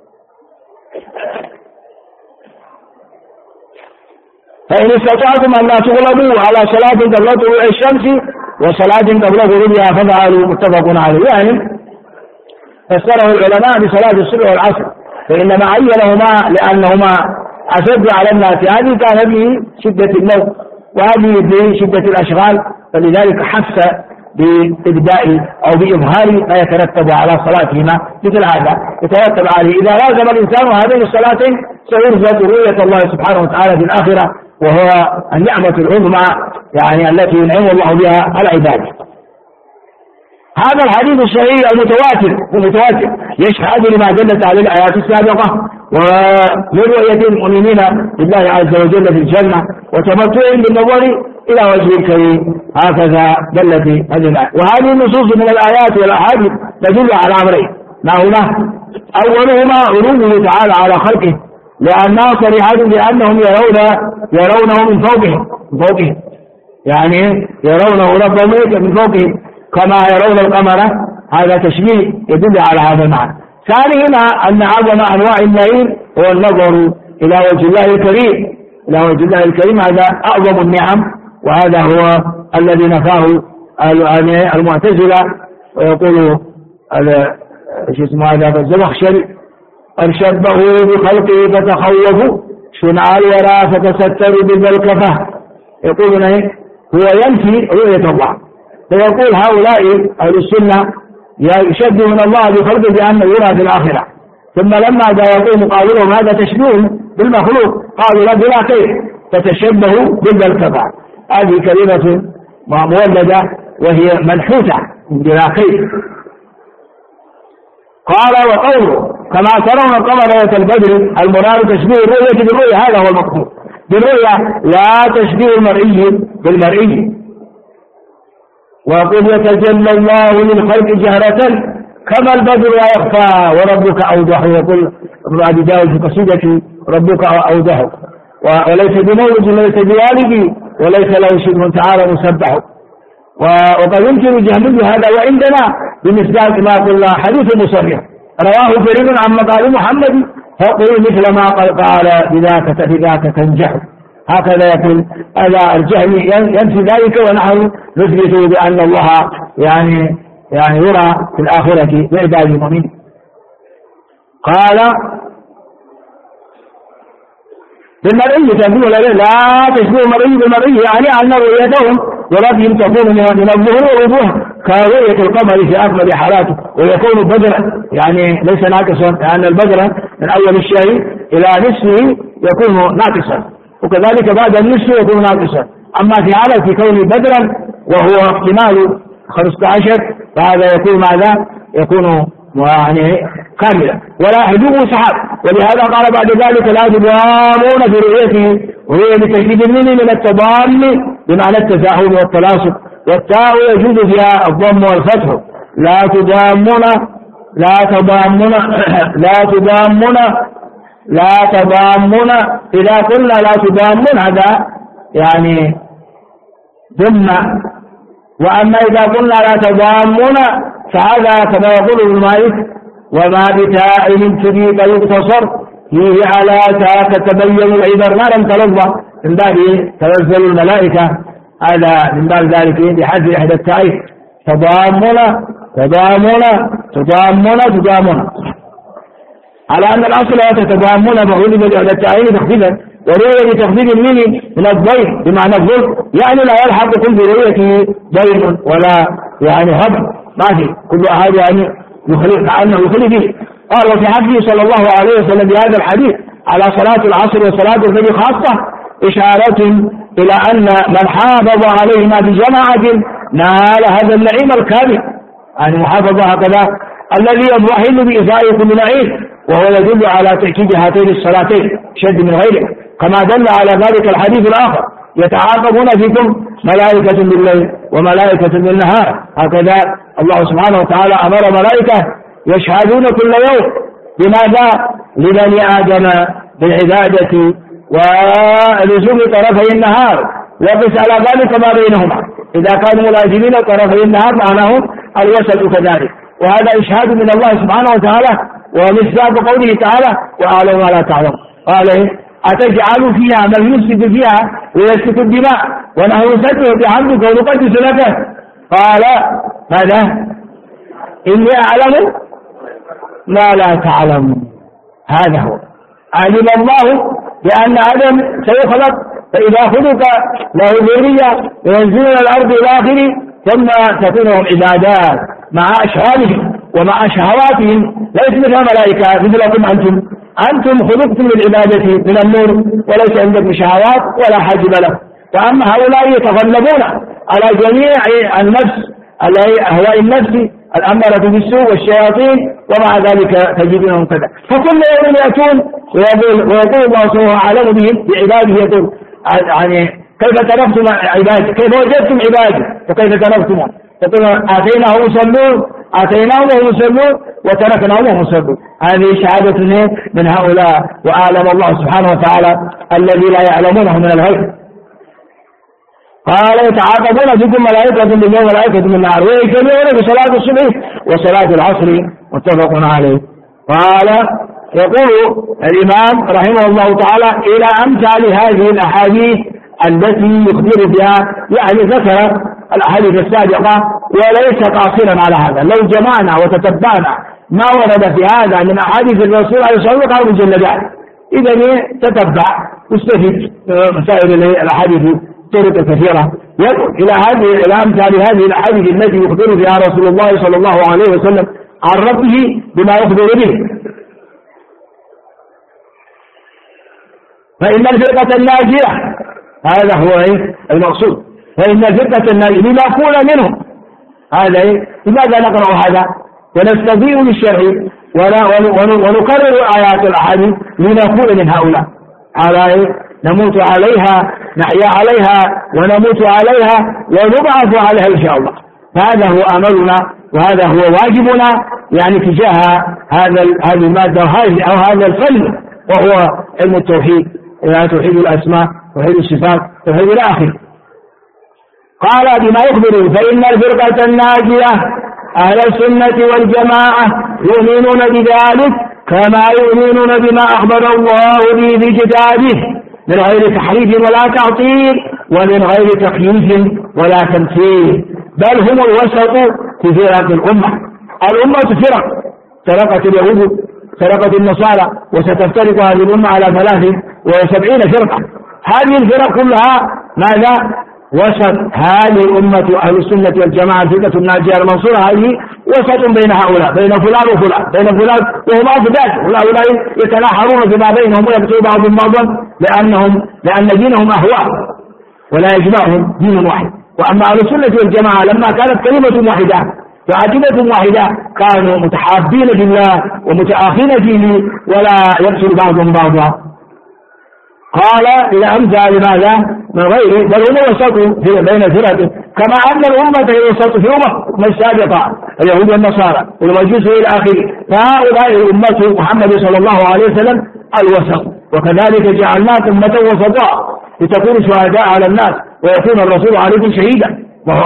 فإن استطعتم أن لا تغلبوا على صلاة قبل طلوع الشمس وصلاة قبل غروبها فافعلوا، متفق عليه. يعني فسره العلماء بصلاة الصبح والعصر، فإنما عينهما لأنهما أشد على الناس، هذه كان به شدة الموت وهذه بشدة الأشغال، فلذلك حث بإبداء أو بإظهار ما يترتب على صلاتهما، مثل هذا يترتب عليه إذا لازم الإنسان هذين الصلاتين سيرزق رؤية الله سبحانه وتعالى في الآخرة، وهو النعمة العظمى يعني التي ينعم الله بها على عباده. هذا الحديث الصحيح المتواتر المتواتر يشهد لما دلت عليه الآيات السابقة ومن رؤية المؤمنين بالله عز وجل في الجنة وتمتعهم بالنظر إلى وجه الكريم، هكذا دلت هذه الآية. وهذه النصوص من الآيات والأحاديث تدل على أمرين، ما هما؟ أولهما علومه تعالى على خلقه، لأنها صريحة بأنهم يرون يرونه من فوقهم من فوقهم يعني يرونه ربهم من فوقهم كما يرون القمر، هذا تشبيه يدل على هذا المعنى. ثانيهما أن أعظم أنواع النعيم هو النظر إلى وجه الله الكريم، إلى وجه الله الكريم، هذا أعظم النعم، وهذا هو الذي نفاه المعتزلة. ويقول ايش اسمه هذا الزمخشري: أرشبه بخلقه فتخوفوا شنع الورى فتستروا بالملكفة. يقولون ايه؟ هو ينفي رؤية الله، فيقول هؤلاء أهل السنة يشبهون الله بخلقه بأنه يرى في الآخرة، ثم لما جاء يقول مقابلهم هذا تشبيه بالمخلوق قالوا لا بلا كيف تتشبهوا بالملكفة. هذه كلمة مولدة وهي منحوتة بلا كيف. قال: وقوله كما ترون القمر ليلة البدر المراد تشبيه الرؤية بالرؤية، هذا هو المقصود بالرؤية، لا تشبيه المرئي بالمرئي. ويقول: يتجلى الله للخلق جهرة كما البدر لا يخفى وربك أوضح. يقول ابن أبي داود في قصيدة ربك أوضح: وليس بمولد وليس بوالد وليس له شبه تعالى مسبح. وقد يمكن جهل هذا وعندنا بمصداق ما قلنا حديث مصرح رواه فريد عن مقال محمد فقل مثل ما قال بذاك بذاك تنجح. هكذا يقول هذا الجهل ينفي ذلك، ونحن نثبت بأن الله يعني يعني يرى في الآخرة بعباد المؤمنين. قال: بالمرئي تنبيه لا تشبه المرئي بالمرئي، يعني أن رؤيتهم وربهم تكون من الظهر والوضوح كرؤية القمر في أكمل حالاته، ويكون بدرا يعني ليس ناقصا، لأن البدر من أول الشيء إلى نصفه يكون ناقصا، وكذلك بعد النصف يكون ناقصا. أما في حالة كونه بدرا وهو احتمال خمسة عشر فهذا يكون ماذا؟ يكون يعني كاملا ولا حدوث سحاب. ولهذا قال بعد ذلك: لا تضامون في رؤيته، وهي بتشديد الميم من التضام بمعنى التزاحم والتلاصق، والتاء يجوز فيها الضم والفتح. لا تضامون لا تضامون لا تضامون لا تضامون إذا قلنا لا تضامون هذا يعني ضم، وأما إذا قلنا لا تضامون فهذا كما يقول ابن مالك: وما بتاء من تبيك يقتصر فيه على تاك تبين العبر ما لم تلظى، من باب تنزل الملائكة، هذا من باب ذلك بحذف إحدى التائين. تضامن تضامن تضامن تضامن على أن الأصل تتضامن فغلب بإحدى التائين تخفيفا، ورؤية بتخفيف الميم من الضيف بمعنى الظلم، يعني لا يلحق كل برؤيته ضيف ولا يعني هبط، ما في كل أحد يعني يخلق عنه يخلق فيه. قال: وفي حقه صلى الله عليه وسلم بهذا الحديث على صلاة العصر وصلاة الفجر خاصة إشارة إلى أن من حافظ عليهما بجماعة نال هذا النعيم الكامل، يعني محافظة هكذا الذي يضحل بإزاء كل نعيم، وهو يدل على تأكيد هاتين الصلاتين شد من غيره، كما دل على ذلك الحديث الآخر يتعاقبون فيكم ملائكة بالليل وملائكة بالنهار. هكذا الله سبحانه وتعالى أمر ملائكة يشهدون كل يوم بماذا؟ لبني آدم بالعبادة ولزوم طرفي النهار، وقس على ذلك ما بينهما، إذا كانوا ملازمين طرفي النهار معناه الوسط كذلك، وهذا إشهاد من الله سبحانه وتعالى ومصداق قوله تعالى وأعلم ما لا تعلم. قال أتجعل فيها من يفسد فيها ويسفك الدماء ونحن نسبح بحمدك ونقدس لك؟ قال ماذا؟ إني أعلم ما لا تعلم. هذا هو علم الله بأن آدم سيخلق، فإذا خلق له ذرية ينزلون الأرض إلى آخره، ثم تكون لهم عبادات مع أشغالهم ومع شهواتهم، ليس مثل ملائكة مثلكم أنتم أنتم خلقتم للعبادة من النور وليس عندكم شهوات ولا حاجب له. وأما هؤلاء يتغلبون على جميع النفس أهواء النفس الأمارة بالسوء والشياطين، ومع ذلك تجدونهم كذا. فكل يوم يأتون ويقول الله سبحانه أعلم بهم بعباده، يقول يعني كيف تركتم عبادي، كيف وجدتم عبادي وكيف تركتمون، يقول آتيناهم يصلون آتيناهم وهم يصلون وتركناهم وهم يصلون. هذه شهادة من هؤلاء، وأعلم الله سبحانه وتعالى الذي لا يعلمونه من الغيب. قال يتعاقبون فيكم ملائكة بالليل وملائكة بالنهار ويجتمعون بصلاة الصبح وصلاة العصر، متفق عليه. قال يقول الإمام رحمه الله تعالى إلى أمثال هذه الأحاديث التي يخبر بها، يعني ذكر الأحاديث السابقة وليس قاصرا على هذا. لو جمعنا وتتبعنا ما ورد في هذا من أحاديث الرسول عليه الصلاة والسلام قالوا مجلدات، إذا تتبع واستفيد مسائل الأحاديث طرق كثيرة. يدعو إلى هذه إلى أمثال هذه الأحاديث التي يخبر بها رسول الله صلى الله عليه وسلم عن ربه بما يخبر به. فإن الفرقة الناجية، هذا هو المقصود، فإن الفرقة الناجية لنكون منهم. هذا لماذا نقرأ هذا ونستضيء للشرع ونكرر آيات الأحاديث؟ لنكون من هؤلاء. على نموت عليها نحيا عليها ونموت عليها ونبعث عليها إن شاء الله. هذا هو أملنا وهذا هو واجبنا، يعني تجاه هذا هذه المادة أو هذا الفن، وهو علم التوحيد، يعني توحيد الأسماء توحيد الصفات توحيد الآخر. قال بما يخبر فإن الفرقة الناجية أهل السنة والجماعة يؤمنون بذلك كما يؤمنون بما أخبر الله به في كتابه من غير تحريف ولا تعطيل ومن غير تكييف ولا تمثيل، بل هم الوسط في فرق الأمة. الأمة فرق، فرقت اليهود فرقت النصارى، وستفترق هذه الأمة على ثلاث وسبعين فرقة. هذه الفرق كلها ماذا؟ وسط. هذه الأمة أهل السنة والجماعة الفرقة الناجية المنصورة هذه وسط بين هؤلاء، بين فلان وفلان، بين فلان وهم أفضل، وهؤلاء يتناحرون فيما بينهم ويقتلون بعضهم بعضا لأنهم لأن دينهم أهواء ولا يجمعهم دين واحد. وأما أهل السنة والجماعة لما كانت كلمة واحدة وعقيدة واحدة كانوا متحابين بالله ومتآخين فيه ولا يقتل بعضهم بعضا. قال إلى أمثال ماذا؟ من غيره، بل هم وسط بين الفرق، كما أن الأمة هي وسط في أمم السابقة اليهود والنصارى والمجوس إلى آخره، فهؤلاء الأمة محمد صلى الله عليه وسلم الوسط. وكذلك جعلناكم أمة وسطاء لتكونوا شهداء على الناس ويكون الرسول عليكم شهيدا.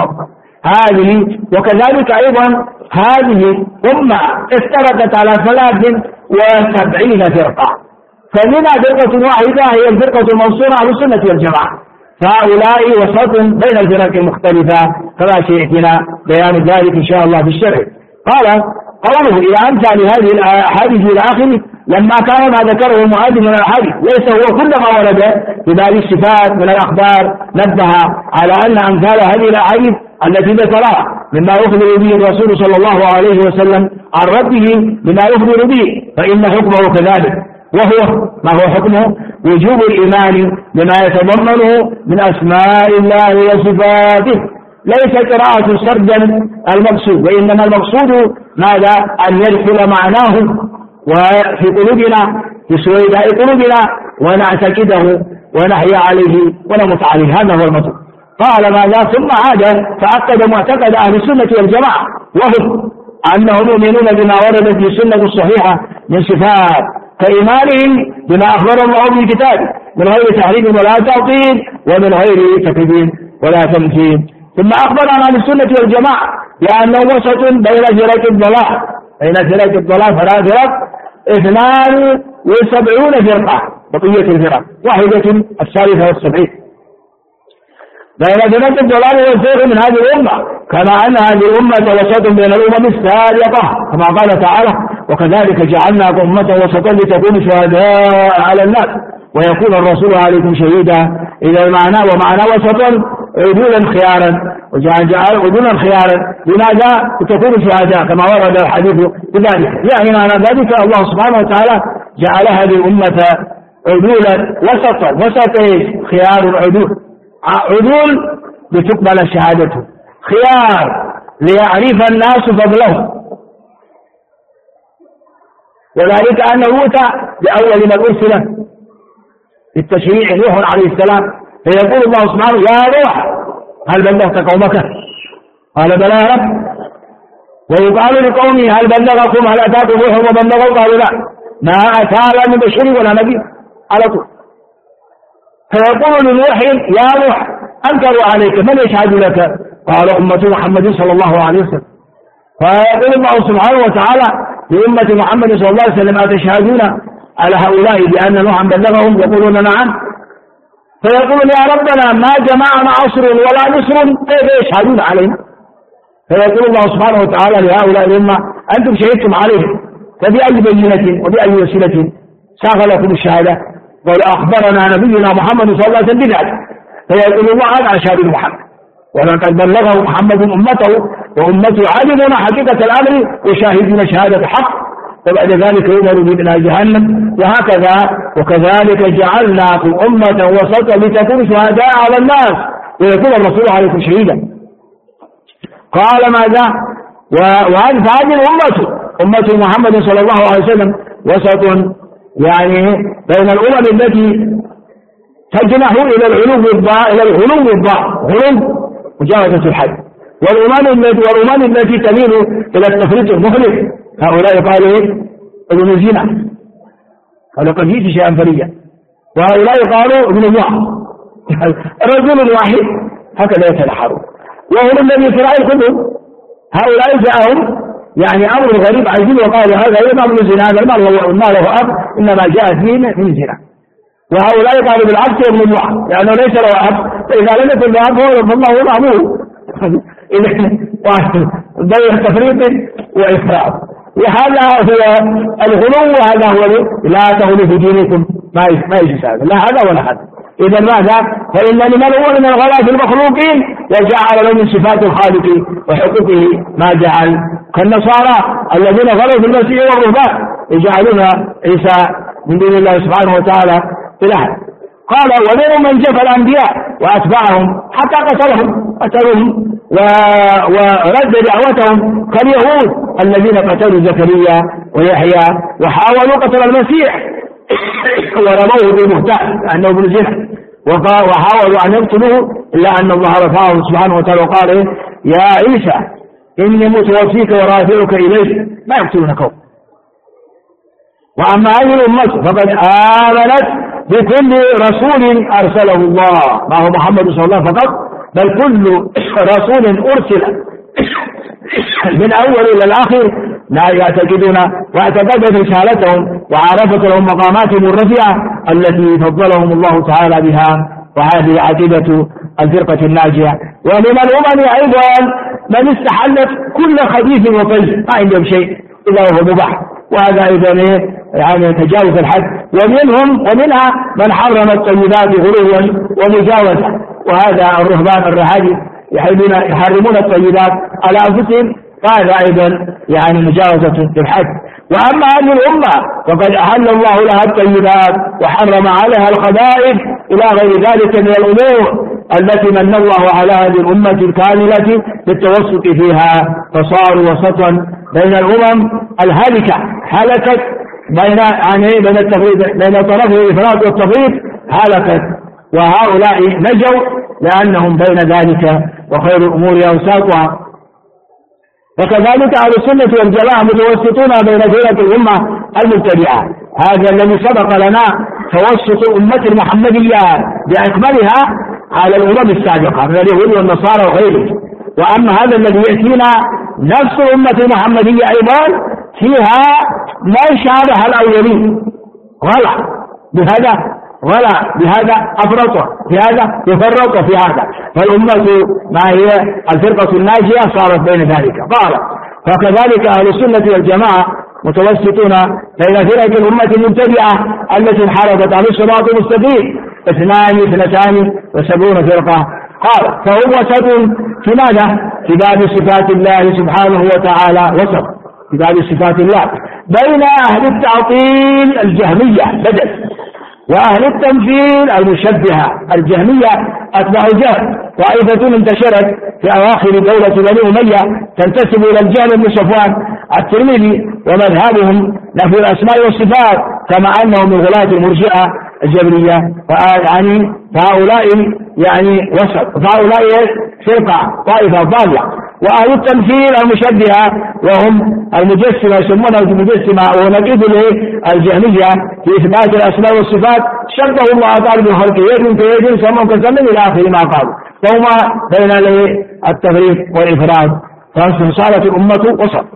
هذه وكذلك أيضا هذه أمة افترقت على ثلاث وسبعين فرقة، فمنها فرقة واحدة هي الفرقة المنصورة على السنة والجماعة، فهؤلاء وسط بين الفرق المختلفة كما سيأتينا بيان ذلك إن شاء الله في الشرع. قال قوله إلى أمثال هذه الأحاديث إلى آخره، لما كان ما ذكره المؤلف من الأحاديث ليس هو كل ما ورد في باب الصفات من الأخبار، نبه على أن أمثال هذه الأحاديث التي ذكرها مما يخبر به الرسول صلى الله عليه وسلم عن ربه بما يخبر به فإن حكمه كذلك. وهو ما هو حكمه؟ وجوب الإيمان بما يتضمنه من أسماء الله وصفاته، ليس قراءة سردا المقصود، وإنما المقصود ماذا؟ أن يدخل معناه وفي قلوبنا، في سويداء قلوبنا، ونعتقده ونحيا عليه ونمت عليه، هذا هو المطلوب. قال ماذا؟ ثم عاد فأكد معتقد أهل السنة والجماعة، وهم أنهم يؤمنون بما ورد في السنة الصحيحة من صفات، كإيمانهم بما أخبر الله في كتابه من غير تحريف ولا تعطيل ومن غير تكذيب ولا تمثيل. ثم أخبر عن السنة والجماعة لأنه وسط بين فرق الضلال، بين فرق الضلال فلا فرق اثنان وسبعون فرقة، بقية الفرق واحدة الثالثة والسبعين، بين فرق الضلال والفرق من هذه الأمة، كما أن هذه الأمة وسط بين الأمم السابقة كما قال تعالى: وكذلك جعلناكم أمة وسطا لتكونوا شهداء على الناس ويكون الرسول عليكم شهيدا. إذا المعنى ومعنى وسطا عدولا خيارا، وجعل عدولا خيارا، لماذا؟ لتكونوا شهداء كما ورد الحديث بذلك. يعني معنى ذلك الله سبحانه وتعالى جعل هذه الأمة عدولا وسطا، وسط خيار عدول، عدول لتقبل شهادته، خيار ليعرف الناس فضله، وذلك أنه أوتى بأول من أرسل للتشريع نوح عليه السلام، فيقول الله سبحانه: يا نوح هل بلغت قومك؟ قال: بلى يا رب. ويقال لقومه: هل بلغكم؟ هل أتاكم نوح وبلغوا؟ قالوا: لا، ما أتانا من بشير ولا نبي، على طول. فيقول لنوح: يا نوح أنكروا عليك، من يشهد لك؟ قال: أمة محمد صلى الله عليه وسلم. فيقول الله سبحانه وتعالى لأمة محمد صلى الله عليه وسلم: أتشهدون على هؤلاء بأن نوحا بلغهم؟ يقولون: نعم. فيقول: يا ربنا ما جمعنا عصر ولا نصر، كيف يشهدون علينا؟ فيقول الله سبحانه وتعالى لهؤلاء الأمة: أنتم شهدتم عليهم، فبأي بينة وبأي وسيلة شاغلكم الشهادة؟ قال: أخبرنا نبينا محمد صلى الله عليه وسلم بذلك. فيقول الله: هذا شاهد محمد، ولقد بلغه محمد أمته، وأمته عالمون حقيقة الأمر وشاهدون شهادة حق، وبعد ذلك يؤمر بإلى جهنم. وهكذا وكذلك جعلناكم أمة وسطا لتكونوا شهداء على الناس ويكون الرسول عليكم شهيدا. قال ماذا؟ وهذه الأمة أمة محمد صلى الله عليه وسلم وسط، يعني بين الأمم التي تجنح إلى العلو الضاء إلى الغلو الضاء غلو مجاوزة الحد، والأمم التي والأمم التي تميل إلى التفريط المخلف، هؤلاء قالوا إيه؟ ابن الزنا، قالوا قد جئت شيئا فريا، وهؤلاء قالوا ابن الله، رجل واحد، هكذا يتنحرون. وهم الذي في رأي القلوب، هؤلاء جاءهم يعني أمر غريب عجيب، وقالوا هذا إيه ابن الزنا، هذا المال له أب، إنما جاءت به من الزنا. وهؤلاء قالوا بالعكس ابن الله، لأنه يعني ليس له أب، فإذا لم يكن له أب فالله هو أبوه. بين تفريط وإفراط، وهذا هو الغلو، وهذا هو لا تغلوا في دينكم، ما يجوز هذا، لا هذا ولا هذا. إذا ماذا؟ فإن لمن هو من الغلاء في المخلوقين وجعل له من صفات الخالق وحقوقه ما جعل، كالنصارى الذين غلوا في المسيح والرهبان يجعلون عيسى من دون الله سبحانه وتعالى إلها. قال: ومنهم من جفى الأنبياء وأتباعهم حتى قتلهم قتلهم ورد دعوتهم، كاليهود الذين قتلوا زكريا ويحيى وحاولوا قتل المسيح ورموه بالبهتان لأنه ابن زنا، وحاولوا أن يقتلوه، إلا أن الله رفعه سبحانه وتعالى وقال: يا عيسى إني متوفيك ورافعك إليه، ما يقتلونك. وأما هذه الأمة فقد آمنت بكل رسول أرسله الله، ما هو محمد صلى الله عليه وسلم فقط، بل كل رسول أرسل من أول إلى الآخر لا يعتقدون واعتقدت رسالتهم وعرفت لهم مقاماتهم الرفيعة التي فضلهم الله تعالى بها، وهذه عقيدة الفرقة الناجية. ومن الأمم أيضا من استحلت كل خبيث وطيب، ما عندهم شيء إلا هو مباح، وهذا أيضا يعني تجاوز الحد. ومنهم ومنها من حرم الطيبات غلوا ومجاوزة، وهذا الرهبان الرهادي يحرمون الطيبات على أنفسهم، وهذا أيضا يعني مجاوزة للحد. وأما هذه الأمة فقد أحل الله لها الطيبات وحرم عليها الخبائث إلى غير ذلك من الأمور التي من الله على هذه الأمة الكاملة بالتوسط فيها، فصاروا وسطا بين الأمم الهالكة، هلكت بين يعني بين التفريط بين طرف الإفراط والتفريط هلكت، وهؤلاء نجوا لأنهم بين ذلك وخير الأمور أوساطها. وكذلك أهل السنة والجماعة متوسطون بين فرق الأمة المبتدعة، هذا الذي سبق لنا توسط الأمة المحمدية بأكملها على الأمم السابقة من اليهود والنصارى وغيره. وأما هذا الذي يأتينا نفس الأمة المحمدية أيضا فيها ما شابه الأولين، غلط بهذا ولا بهذا أفرط في هذا يفرط في هذا، فالأمة ما هي الفرقة الناجية صارت بين ذلك ضالة. فكذلك أهل السنة والجماعة متوسطون بين فرق الأمة المبتدعة التي انحرفت عن الصراط المستقيم، اثنان اثنتان وسبعون فرقة. قال فهو وسط في ماذا؟ في باب صفات الله سبحانه وتعالى، وسط في باب صفات الله بين أهل التعطيل الجهمية بدل وأهل التمثيل المشبهة الجهمية أتباع الجهم، طائفة انتشرت في أواخر دولة بني أمية تنتسب إلى الجهم بن صفوان الترمذي، ومذهبهم نفي الأسماء والصفات كما أنهم من غلاة المرجئة الجبرية، يعني فهؤلاء يعني وسط، فهؤلاء فرقة طائفة ضالة. وأهل التمثيل المشبهة وهم المجسمة يسمونها المجسمة ونقيض الجهمية في إثبات الأسماء والصفات، شبهوا الله تعالى بخلقه يد كيد سمع كسم إلى آخر ما قالوا، فهم بين التفريط والإفراد، فصارت الأمة وسط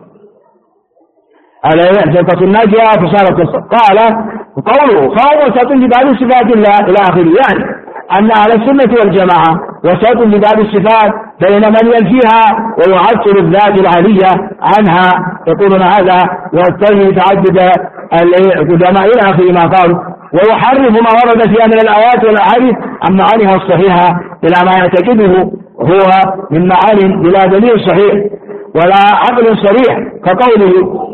على فرقة الناجية فصارت وسط. قال قوله فهو وسط لباب صفات الله إلى آخره، يعني أن أهل السنة والجماعة وسط لباب الصفات بين من ينفيها ويعطل الذات العالية عنها، يقولون هذا ويقتضي تعدد القدماء إلى آخر ما قالوا، ويحرف ما ورد فيها من الآيات والأحاديث عن معانيها الصحيحة إلى ما يعتقده هو من معاني بلا دليل صحيح ولا عقل صريح، كقوله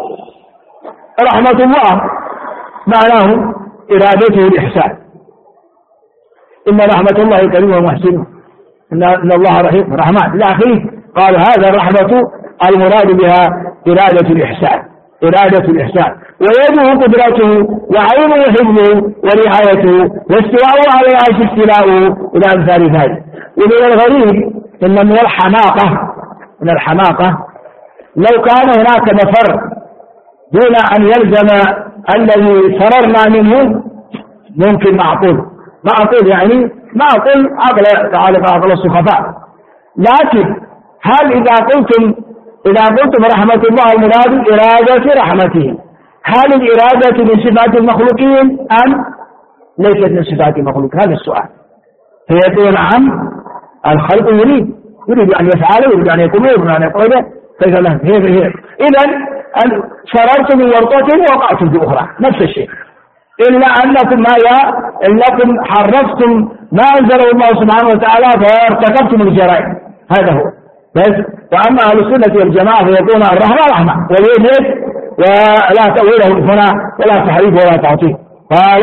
رحمة الله معناه إرادته الإحسان، إن رحمة الله كريم ومحسن، إن الله رحيم رحمن إلى آخره. قال هذا الرحمة المراد بها إرادة الإحسان، إرادة الإحسان، ويده قدرته وعينه حفظه ورعايته واستواءه على العرش استواءه إلى أمثال ذلك. ومن الغريب إن من الحماقة من الحماقة لو كان هناك مفر دون أن يلزم الذي فررنا منه ممكن معقول معقول يعني معقول عقل تعالى عقل السخفاء، لكن هل إذا قلتم إذا قلتم رحمة الله المراد إرادة رحمته، هل الإرادة من صفات المخلوقين أم ليست من صفات المخلوق؟ هذا السؤال. فيقول نعم الخلق يريد يريد أن يفعل يريد أن يقوم يريد أن يقول كيف له هي هي إذن فررتم من ورطة ووقعتم في أخرى نفس الشيء، إلا أنكم ما يا إنكم حرفتم ما أنزله الله سبحانه وتعالى فارتكبتم الجرائم، هذا هو بس. وأما أهل السنة والجماعة فيقولون الرحمة رحمة واليد ولا تأويله هنا ولا تحريف ولا تعطيل. قال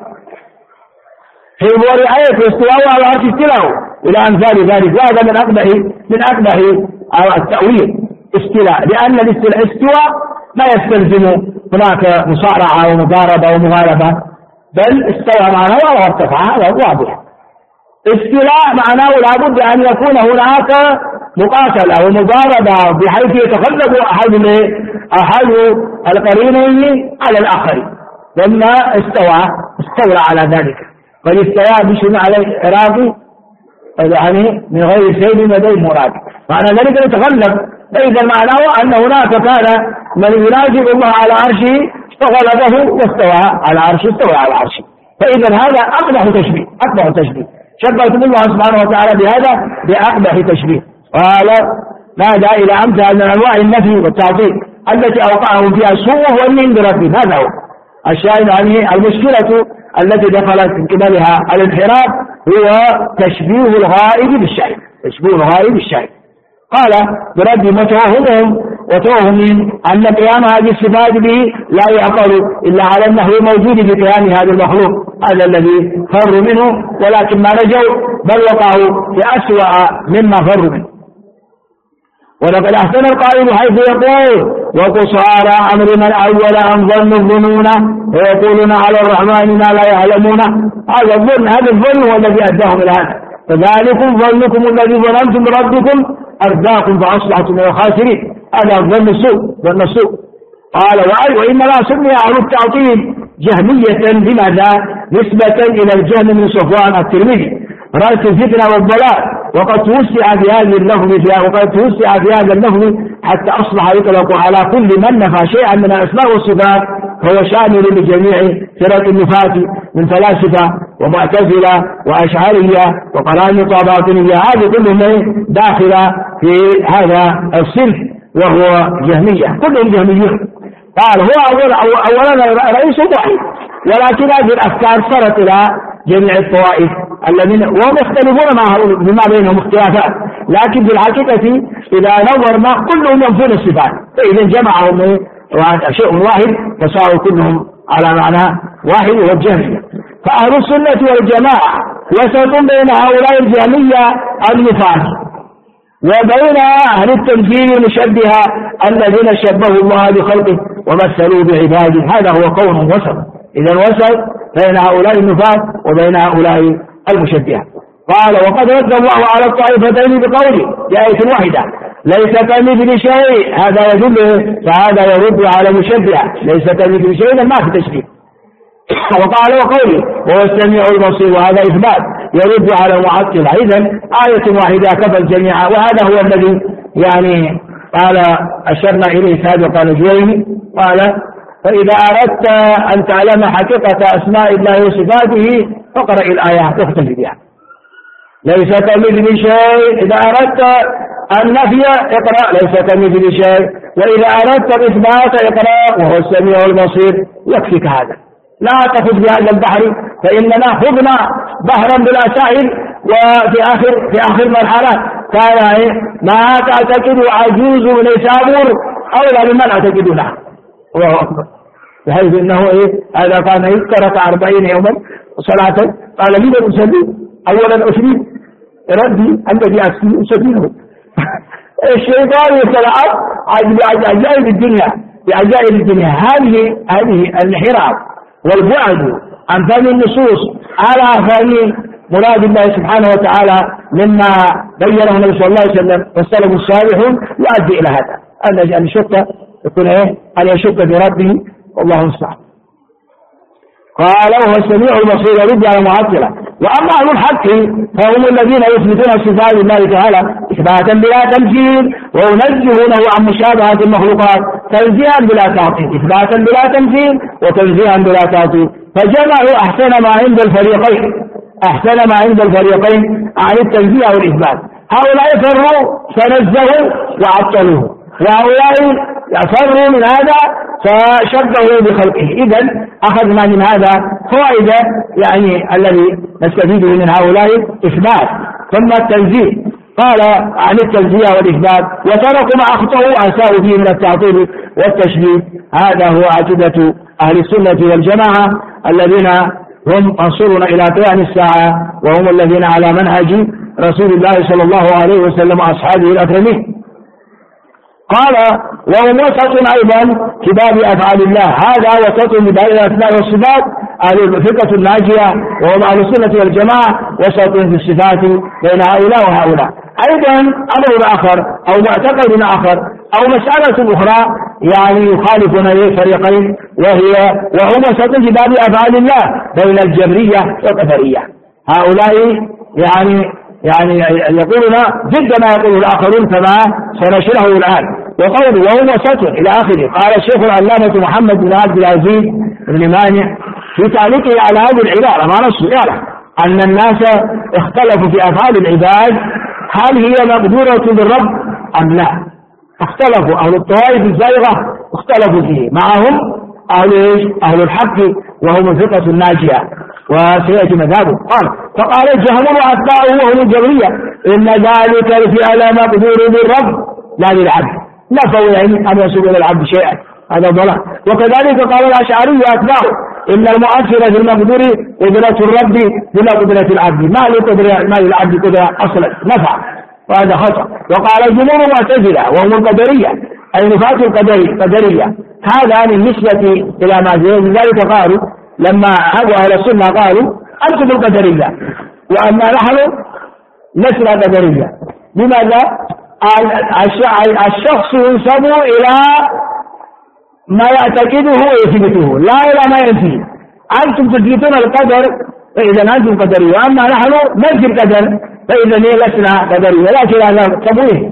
في ورعاية واستواء على العرش استواء إلى أمثال ذلك، وهذا من أقبح من أقبح التأويل استواء، لأن الاستواء ما يستلزم هناك مصارعة ومضاربة ومغالبة، بل استوى معناه وارتفع، هذا واضح. استواء معناه لابد أن يكون هناك مقاتلة ومضاربة بحيث يتغلب أحد أحد القرينين على الآخر، لما استوى استولى على ذلك. قد استوى بشر على العراق يعني من غير سيد لديه مراد، معنى ذلك يتغلب. فإذا معناه أن هناك كان من ينازل الله على عرشه فغلبه واستوى على عرشه استوى على عرشه. فإذا هذا أقبح تشبيه أقبح تشبيه شبهتم الله سبحانه وتعالى بهذا بأقبح تشبيه. قال ماذا إلى أمثال من أنواع النفي والتعطيل التي أوقعهم فيها السوء والمن بربهم. هذا هو الشاهد عنه. المشكلة التي دخلت من قبلها الانحراف هو تشبيه الغائب بالشاهد تشبيه الغائب بالشاهد. قال برد متوهمهم وتوهم أن قيام هذه الصفات به لا يعقل إلا على النحو الموجود بقيام هذا المخلوق، هذا الذي فروا منه، ولكن ما نجوا بل وقعوا في أسوأ مما فروا منه. ولقد أحسن القائل حيث يقول وقصارى أمر من أول أن ظنوا الظنون ويقولون على الرحمن ما لا يعلمون. هذا الظن، هذا الظن هو الذي أداهم إلى هذا. فذلكم ظنكم الذي ظننتم بربكم أرداكم فأصبحتم من الخاسرين. هذا الظن السوء، ظن السوء. قال وإنما سمي أهل التعطيل جهمية لماذا؟ نسبة إلى الجهم من صفوان الترمذي رأس الفتنة والضلال، وقد توسع في هذه اللفظ وقد توسع في هذا اللفظ حتى أصبح يطلق على كل من نفى شيئا من الأسماء والصفات، فهو شامل لجميع فرق النفاة من فلاسفة ومعتزلة وأشعرية وقرامطة باطنية، هذه كلهم داخلة في هذا الصنف وهو جهمية، كلهم جهميون. قال هو أولا رئيس واحد، ولكن هذه الأفكار صارت إلى جميع الطوائف الذين وهم يختلفون معه بما بينهم اختلافات، لكن في الحقيقة إذا نظرنا كلهم ينفون الصفات، فإذا جمعهم شيء واحد فصاروا كلهم على معنى واحد وهو الجهمية. فأهل السنة والجماعة وسط بين هؤلاء الجهمية النفاق وبين أهل التنزيل المشبهة الذين شبهوا الله بخلقه ومثلوا بعباده، هذا هو قول وسط. إذا وسط بين هؤلاء النفاق وبين هؤلاء المشبهة. قال وقد رد الله على الطائفتين بقوله بآية واحدة ليس كمثل شيء، هذا يدل فهذا يرد على المشبهة، ليس كمثل شيء ما في تشبيه. وقال وقوله وهو السميع البصير، وهذا إثبات يرد على المعطلة. إذن آية واحدة كفى الجميع، وهذا هو الذي يعني قال أشرنا إليه سابقا الجويني، قال فإذا أردت أن تعلم حقيقة أسماء الله وصفاته فاقرأ الآيات واختلف بها. ليس كمثل شيء، إذا أردت النفي اقرأ ليس كمثل شيء، وإذا أردت الإثبات اقرأ وهو السميع البصير، يكفيك هذا. لا تخذ بهذا البحر فإننا خذنا بحرا بلا ساحل، وفي آخر في آخر مرحلة كان ما تعتقد عجوز من يسابور أولى ممن اعتقدونه. الله أكبر. بحيث إنه إيه هذا كان يذكرك أربعين يوما صلاة، قال لي أصلي أولا أشريك ردي الذي أسليه. الشيطان يتلاعب بعجائب الدنيا بعجائب الدنيا. هذه هذه الانحراف والبعد عن فهم النصوص على فهم مراد الله سبحانه وتعالى مما بينه النبي صلى الله عليه وسلم والسلف الصالحون يؤدي إلى هذا أن يشك يكون إيه أن يشك بربه، والله المستعان. قال وهو السميع البصير يرد على المعطلة. وأما أهل الحق فهم الذين يثبتون صفات الله تعالى إثباتا بلا تمثيل وينزهونه عن مشابهة المخلوقات تنزيها بلا تعطيل، إثباتا بلا تمثيل وتنزيها بلا تعطيل. فجمعوا أحسن ما عند الفريقين أحسن ما عند الفريقين عن التنزيه والإثبات. هؤلاء فروا فنزهوا وعطلوه، وهؤلاء فروا من هذا فشبهوا بخلقه. إذن أخذنا من هذا فائدة، يعني الذي نستفيده من هؤلاء إثبات ثم التنزيه. قال عن التنزيه والإثبات وتركوا ما أخطأوا أساءوا فيه من التعطيل والتشبيه. هذا هو عقيدة أهل السنة والجماعة الذين هم أنصرنا إلى قيام الساعة، وهم الذين على منهج رسول الله صلى الله عليه وسلم وأصحابه الأكرمين. قال وهم وسط أيضا في باب أفعال الله، هذا وسط في باب الأسماء والصفات. أهل الفقه الناجية وهم أهل السنة والجماعة وسط في الصفات بين هؤلاء وهؤلاء. أيضا أمر آخر أو معتقد آخر أو مسألة أخرى يعني يخالفنا الفريقين، وهي وهم وسط في باب أفعال الله بين الجبرية والقدرية. هؤلاء يعني يعني يقولون ضد ما يقول الآخرون كما سنشرحه الآن. وقول وهم وسط إلى آخره. قال الشيخ العلامة محمد بن عبد العزيز بن مانع في تعليقه على هذه العبارة ما نص العبارة أن الناس اختلفوا في أفعال العباد هل هي مقدورة بالرب أم لا. اختلفوا أهل الطوائف الزائغة اختلفوا فيه، معهم أهل أهل الحق وهم الفقه الناجية وسيأتي مذهبه. قال فقال الجهم وأتباعه وهم الجبرية إن ذلك الفعل مقدور بالرب لا للعبد. نفوا يعني أن يسوق إلى العبد شيئا، هذا ضلال. وكذلك قال الأشعري وأتباعه إن المؤثر في المقدور قدرة الرب بلا قدرة العبد، ما له قدرة ما للعبد قدرة أصلا نفع، وهذا خطأ. وقال الجمهور معتزلة وهم القدرية أي نفاة القدرية، هذا بالنسبة إلى ما لذلك قالوا لما هدوا أهل السنة قالوا أنتم القدرية وأما نحن لسنا قدرية. لماذا؟ الشخص ينسب إلى ما يعتقده ويثبته لا إلى ما ينفيه. أنتم تثبتون القدر فإذا أنتم قدرية، وأما نحن ننفي القدر فإذا لسنا قدرية. لكن هذا تمويه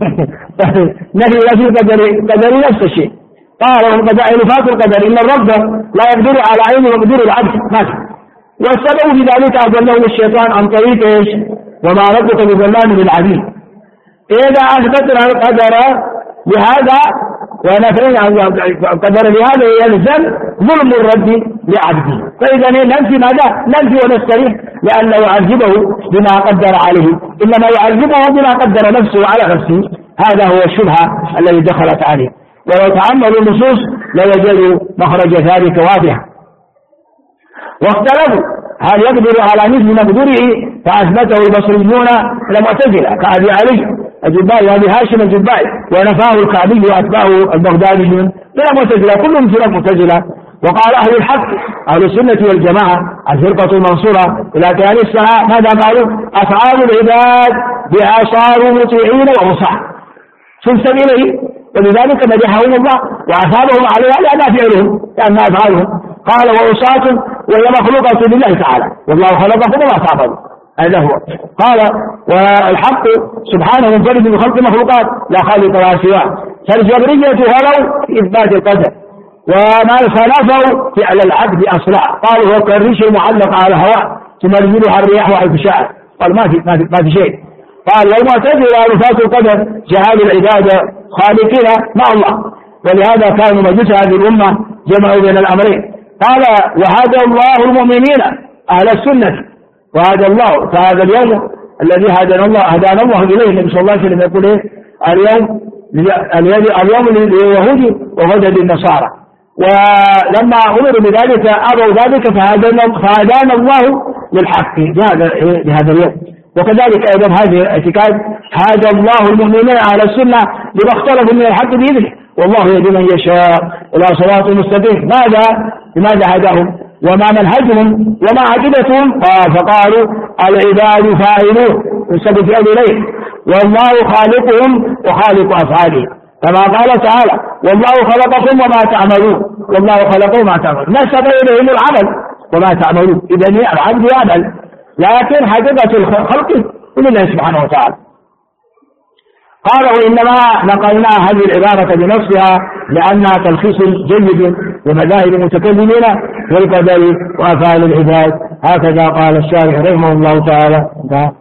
نفي نفي القدر نفس الشيء. قال نفاة القدر إن الرب لا يقدر على عين مقدور العبد ما. والسبب في ذلك أضله الشيطان عن طريق إيش؟ وما ربك بظلام للعبيد. إذا أثبتنا القدر بهذا ونفعنا القدر بهذا يلزم ظلم الرب لعبده، فإذا ننفي ماذا؟ ننفي ونستريح لأنه يعذبه بما قدر عليه، إنما يعذبه بما قدر نفسه على نفسه. هذا هو الشبهة الذي دخلت عليه. ولو تأملوا النصوص لوجدوا مخرج ذلك واضحا. واختلفوا هل يقدر على مثل مقدوره فأثبته البصريون المعتزلة كأبي علي الجبائي وأبي هاشم الجبائي، ونفاه الكعبي وأتباعه البغداديون من المعتزلة، كلهم فرق معتزلة. وقال أهل الحق أهل السنة والجماعة الفرقة المنصورة إلى كيان الساعة ماذا قالوا؟ أفعال العباد بها صاروا مطيعين ومصاع سلسل إليه، ولذلك مدحهم الله وأثابهم عليها لأنها فعلهم لأنها أفعالهم. قال وأصاة وهي مخلوقة لله تعالى والله خلقكم وما تعملون، هذا هو. قال والحق سبحانه منفرد بخلق مخلوقات لا خالق لها سواه. فالجبرية غلوا في إثبات القدر وما فنفوا فعل العبد أصلا، قالوا هو كالريش المعلق على الهواء تمرجلها الرياح حيث شاءت، قال ما في ما في, ما في شيء. قال والمعتزلة نفاة القدر جعلوا العبادة خالقين مع الله، ولهذا كانوا مجلس هذه الأمة جمعوا بين الأمرين. قال وهدى الله المؤمنين أهل السنة وهدى الله، فهذا اليوم الذي هدانا الله هدانا الله إليه. النبي صلى الله عليه وسلم يقول إيه؟ اليوم اليوم لليهود وغدا للنصارى، ولما أمروا بذلك أبوا ذلك فهدانا الله للحق لهذا اليوم. وكذلك أيضا هذه الاعتقاد هدى الله المؤمنين على السنة لما اختلفوا من الحق بإذنه، والله يهدي من يشاء إلى صراط مستقيم. ماذا لماذا هداهم وما منهجهم وما عقيدتهم؟ فقالوا العباد فاعلون ينسب فعل إليه والله خالقهم وخالق أفعالهم، كما قال تعالى والله خلقكم وما تعملون، والله خلقكم وما تعملون، نسب إليهم العمل وما تعملون. إذن العبد يعمل لكن حقيقة الخلق لله سبحانه وتعالى. قال وإنما نقلنا هذه العبارة بنفسها لأنها تلخيص جيد لمذاهب المتكلمين والقدر وأفعال العباد، هكذا قال الشارح رحمه الله تعالى.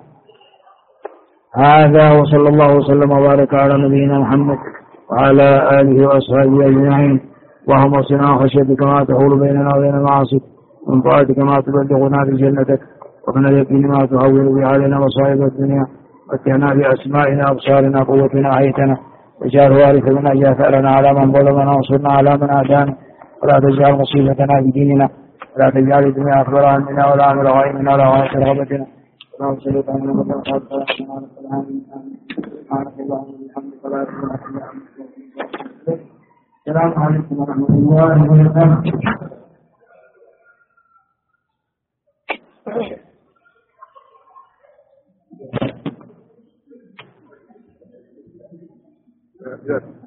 هذا وصلى الله وسلم وبارك على نبينا محمد وعلى آله وأصحابه أجمعين. اللهم اصنع خشيتك ما تحول بيننا وبين معاصيك، ومن طاعتك ما تبلغنا بجنتك، ومن اليقين ما تهون به علينا مصائب الدنيا، واتهنا بأسمائنا أبصارنا قوتنا أحيتنا، واجعل وارث منا اجعل ثأرنا على من ظلمنا وانصرنا على من عادانا، ولا تجعل مصيبتنا في ديننا، ولا تجعل الدنيا أكبر همنا ولا مبلغ علمنا ولا غاية رغبتنا، اللهم صل وسلم على محمد وعلى آله وصحبه. سبحانك اللهم وبحمدك لا إله إلا أنت. السلام عليكم ورحمة الله وبركاته. Yes.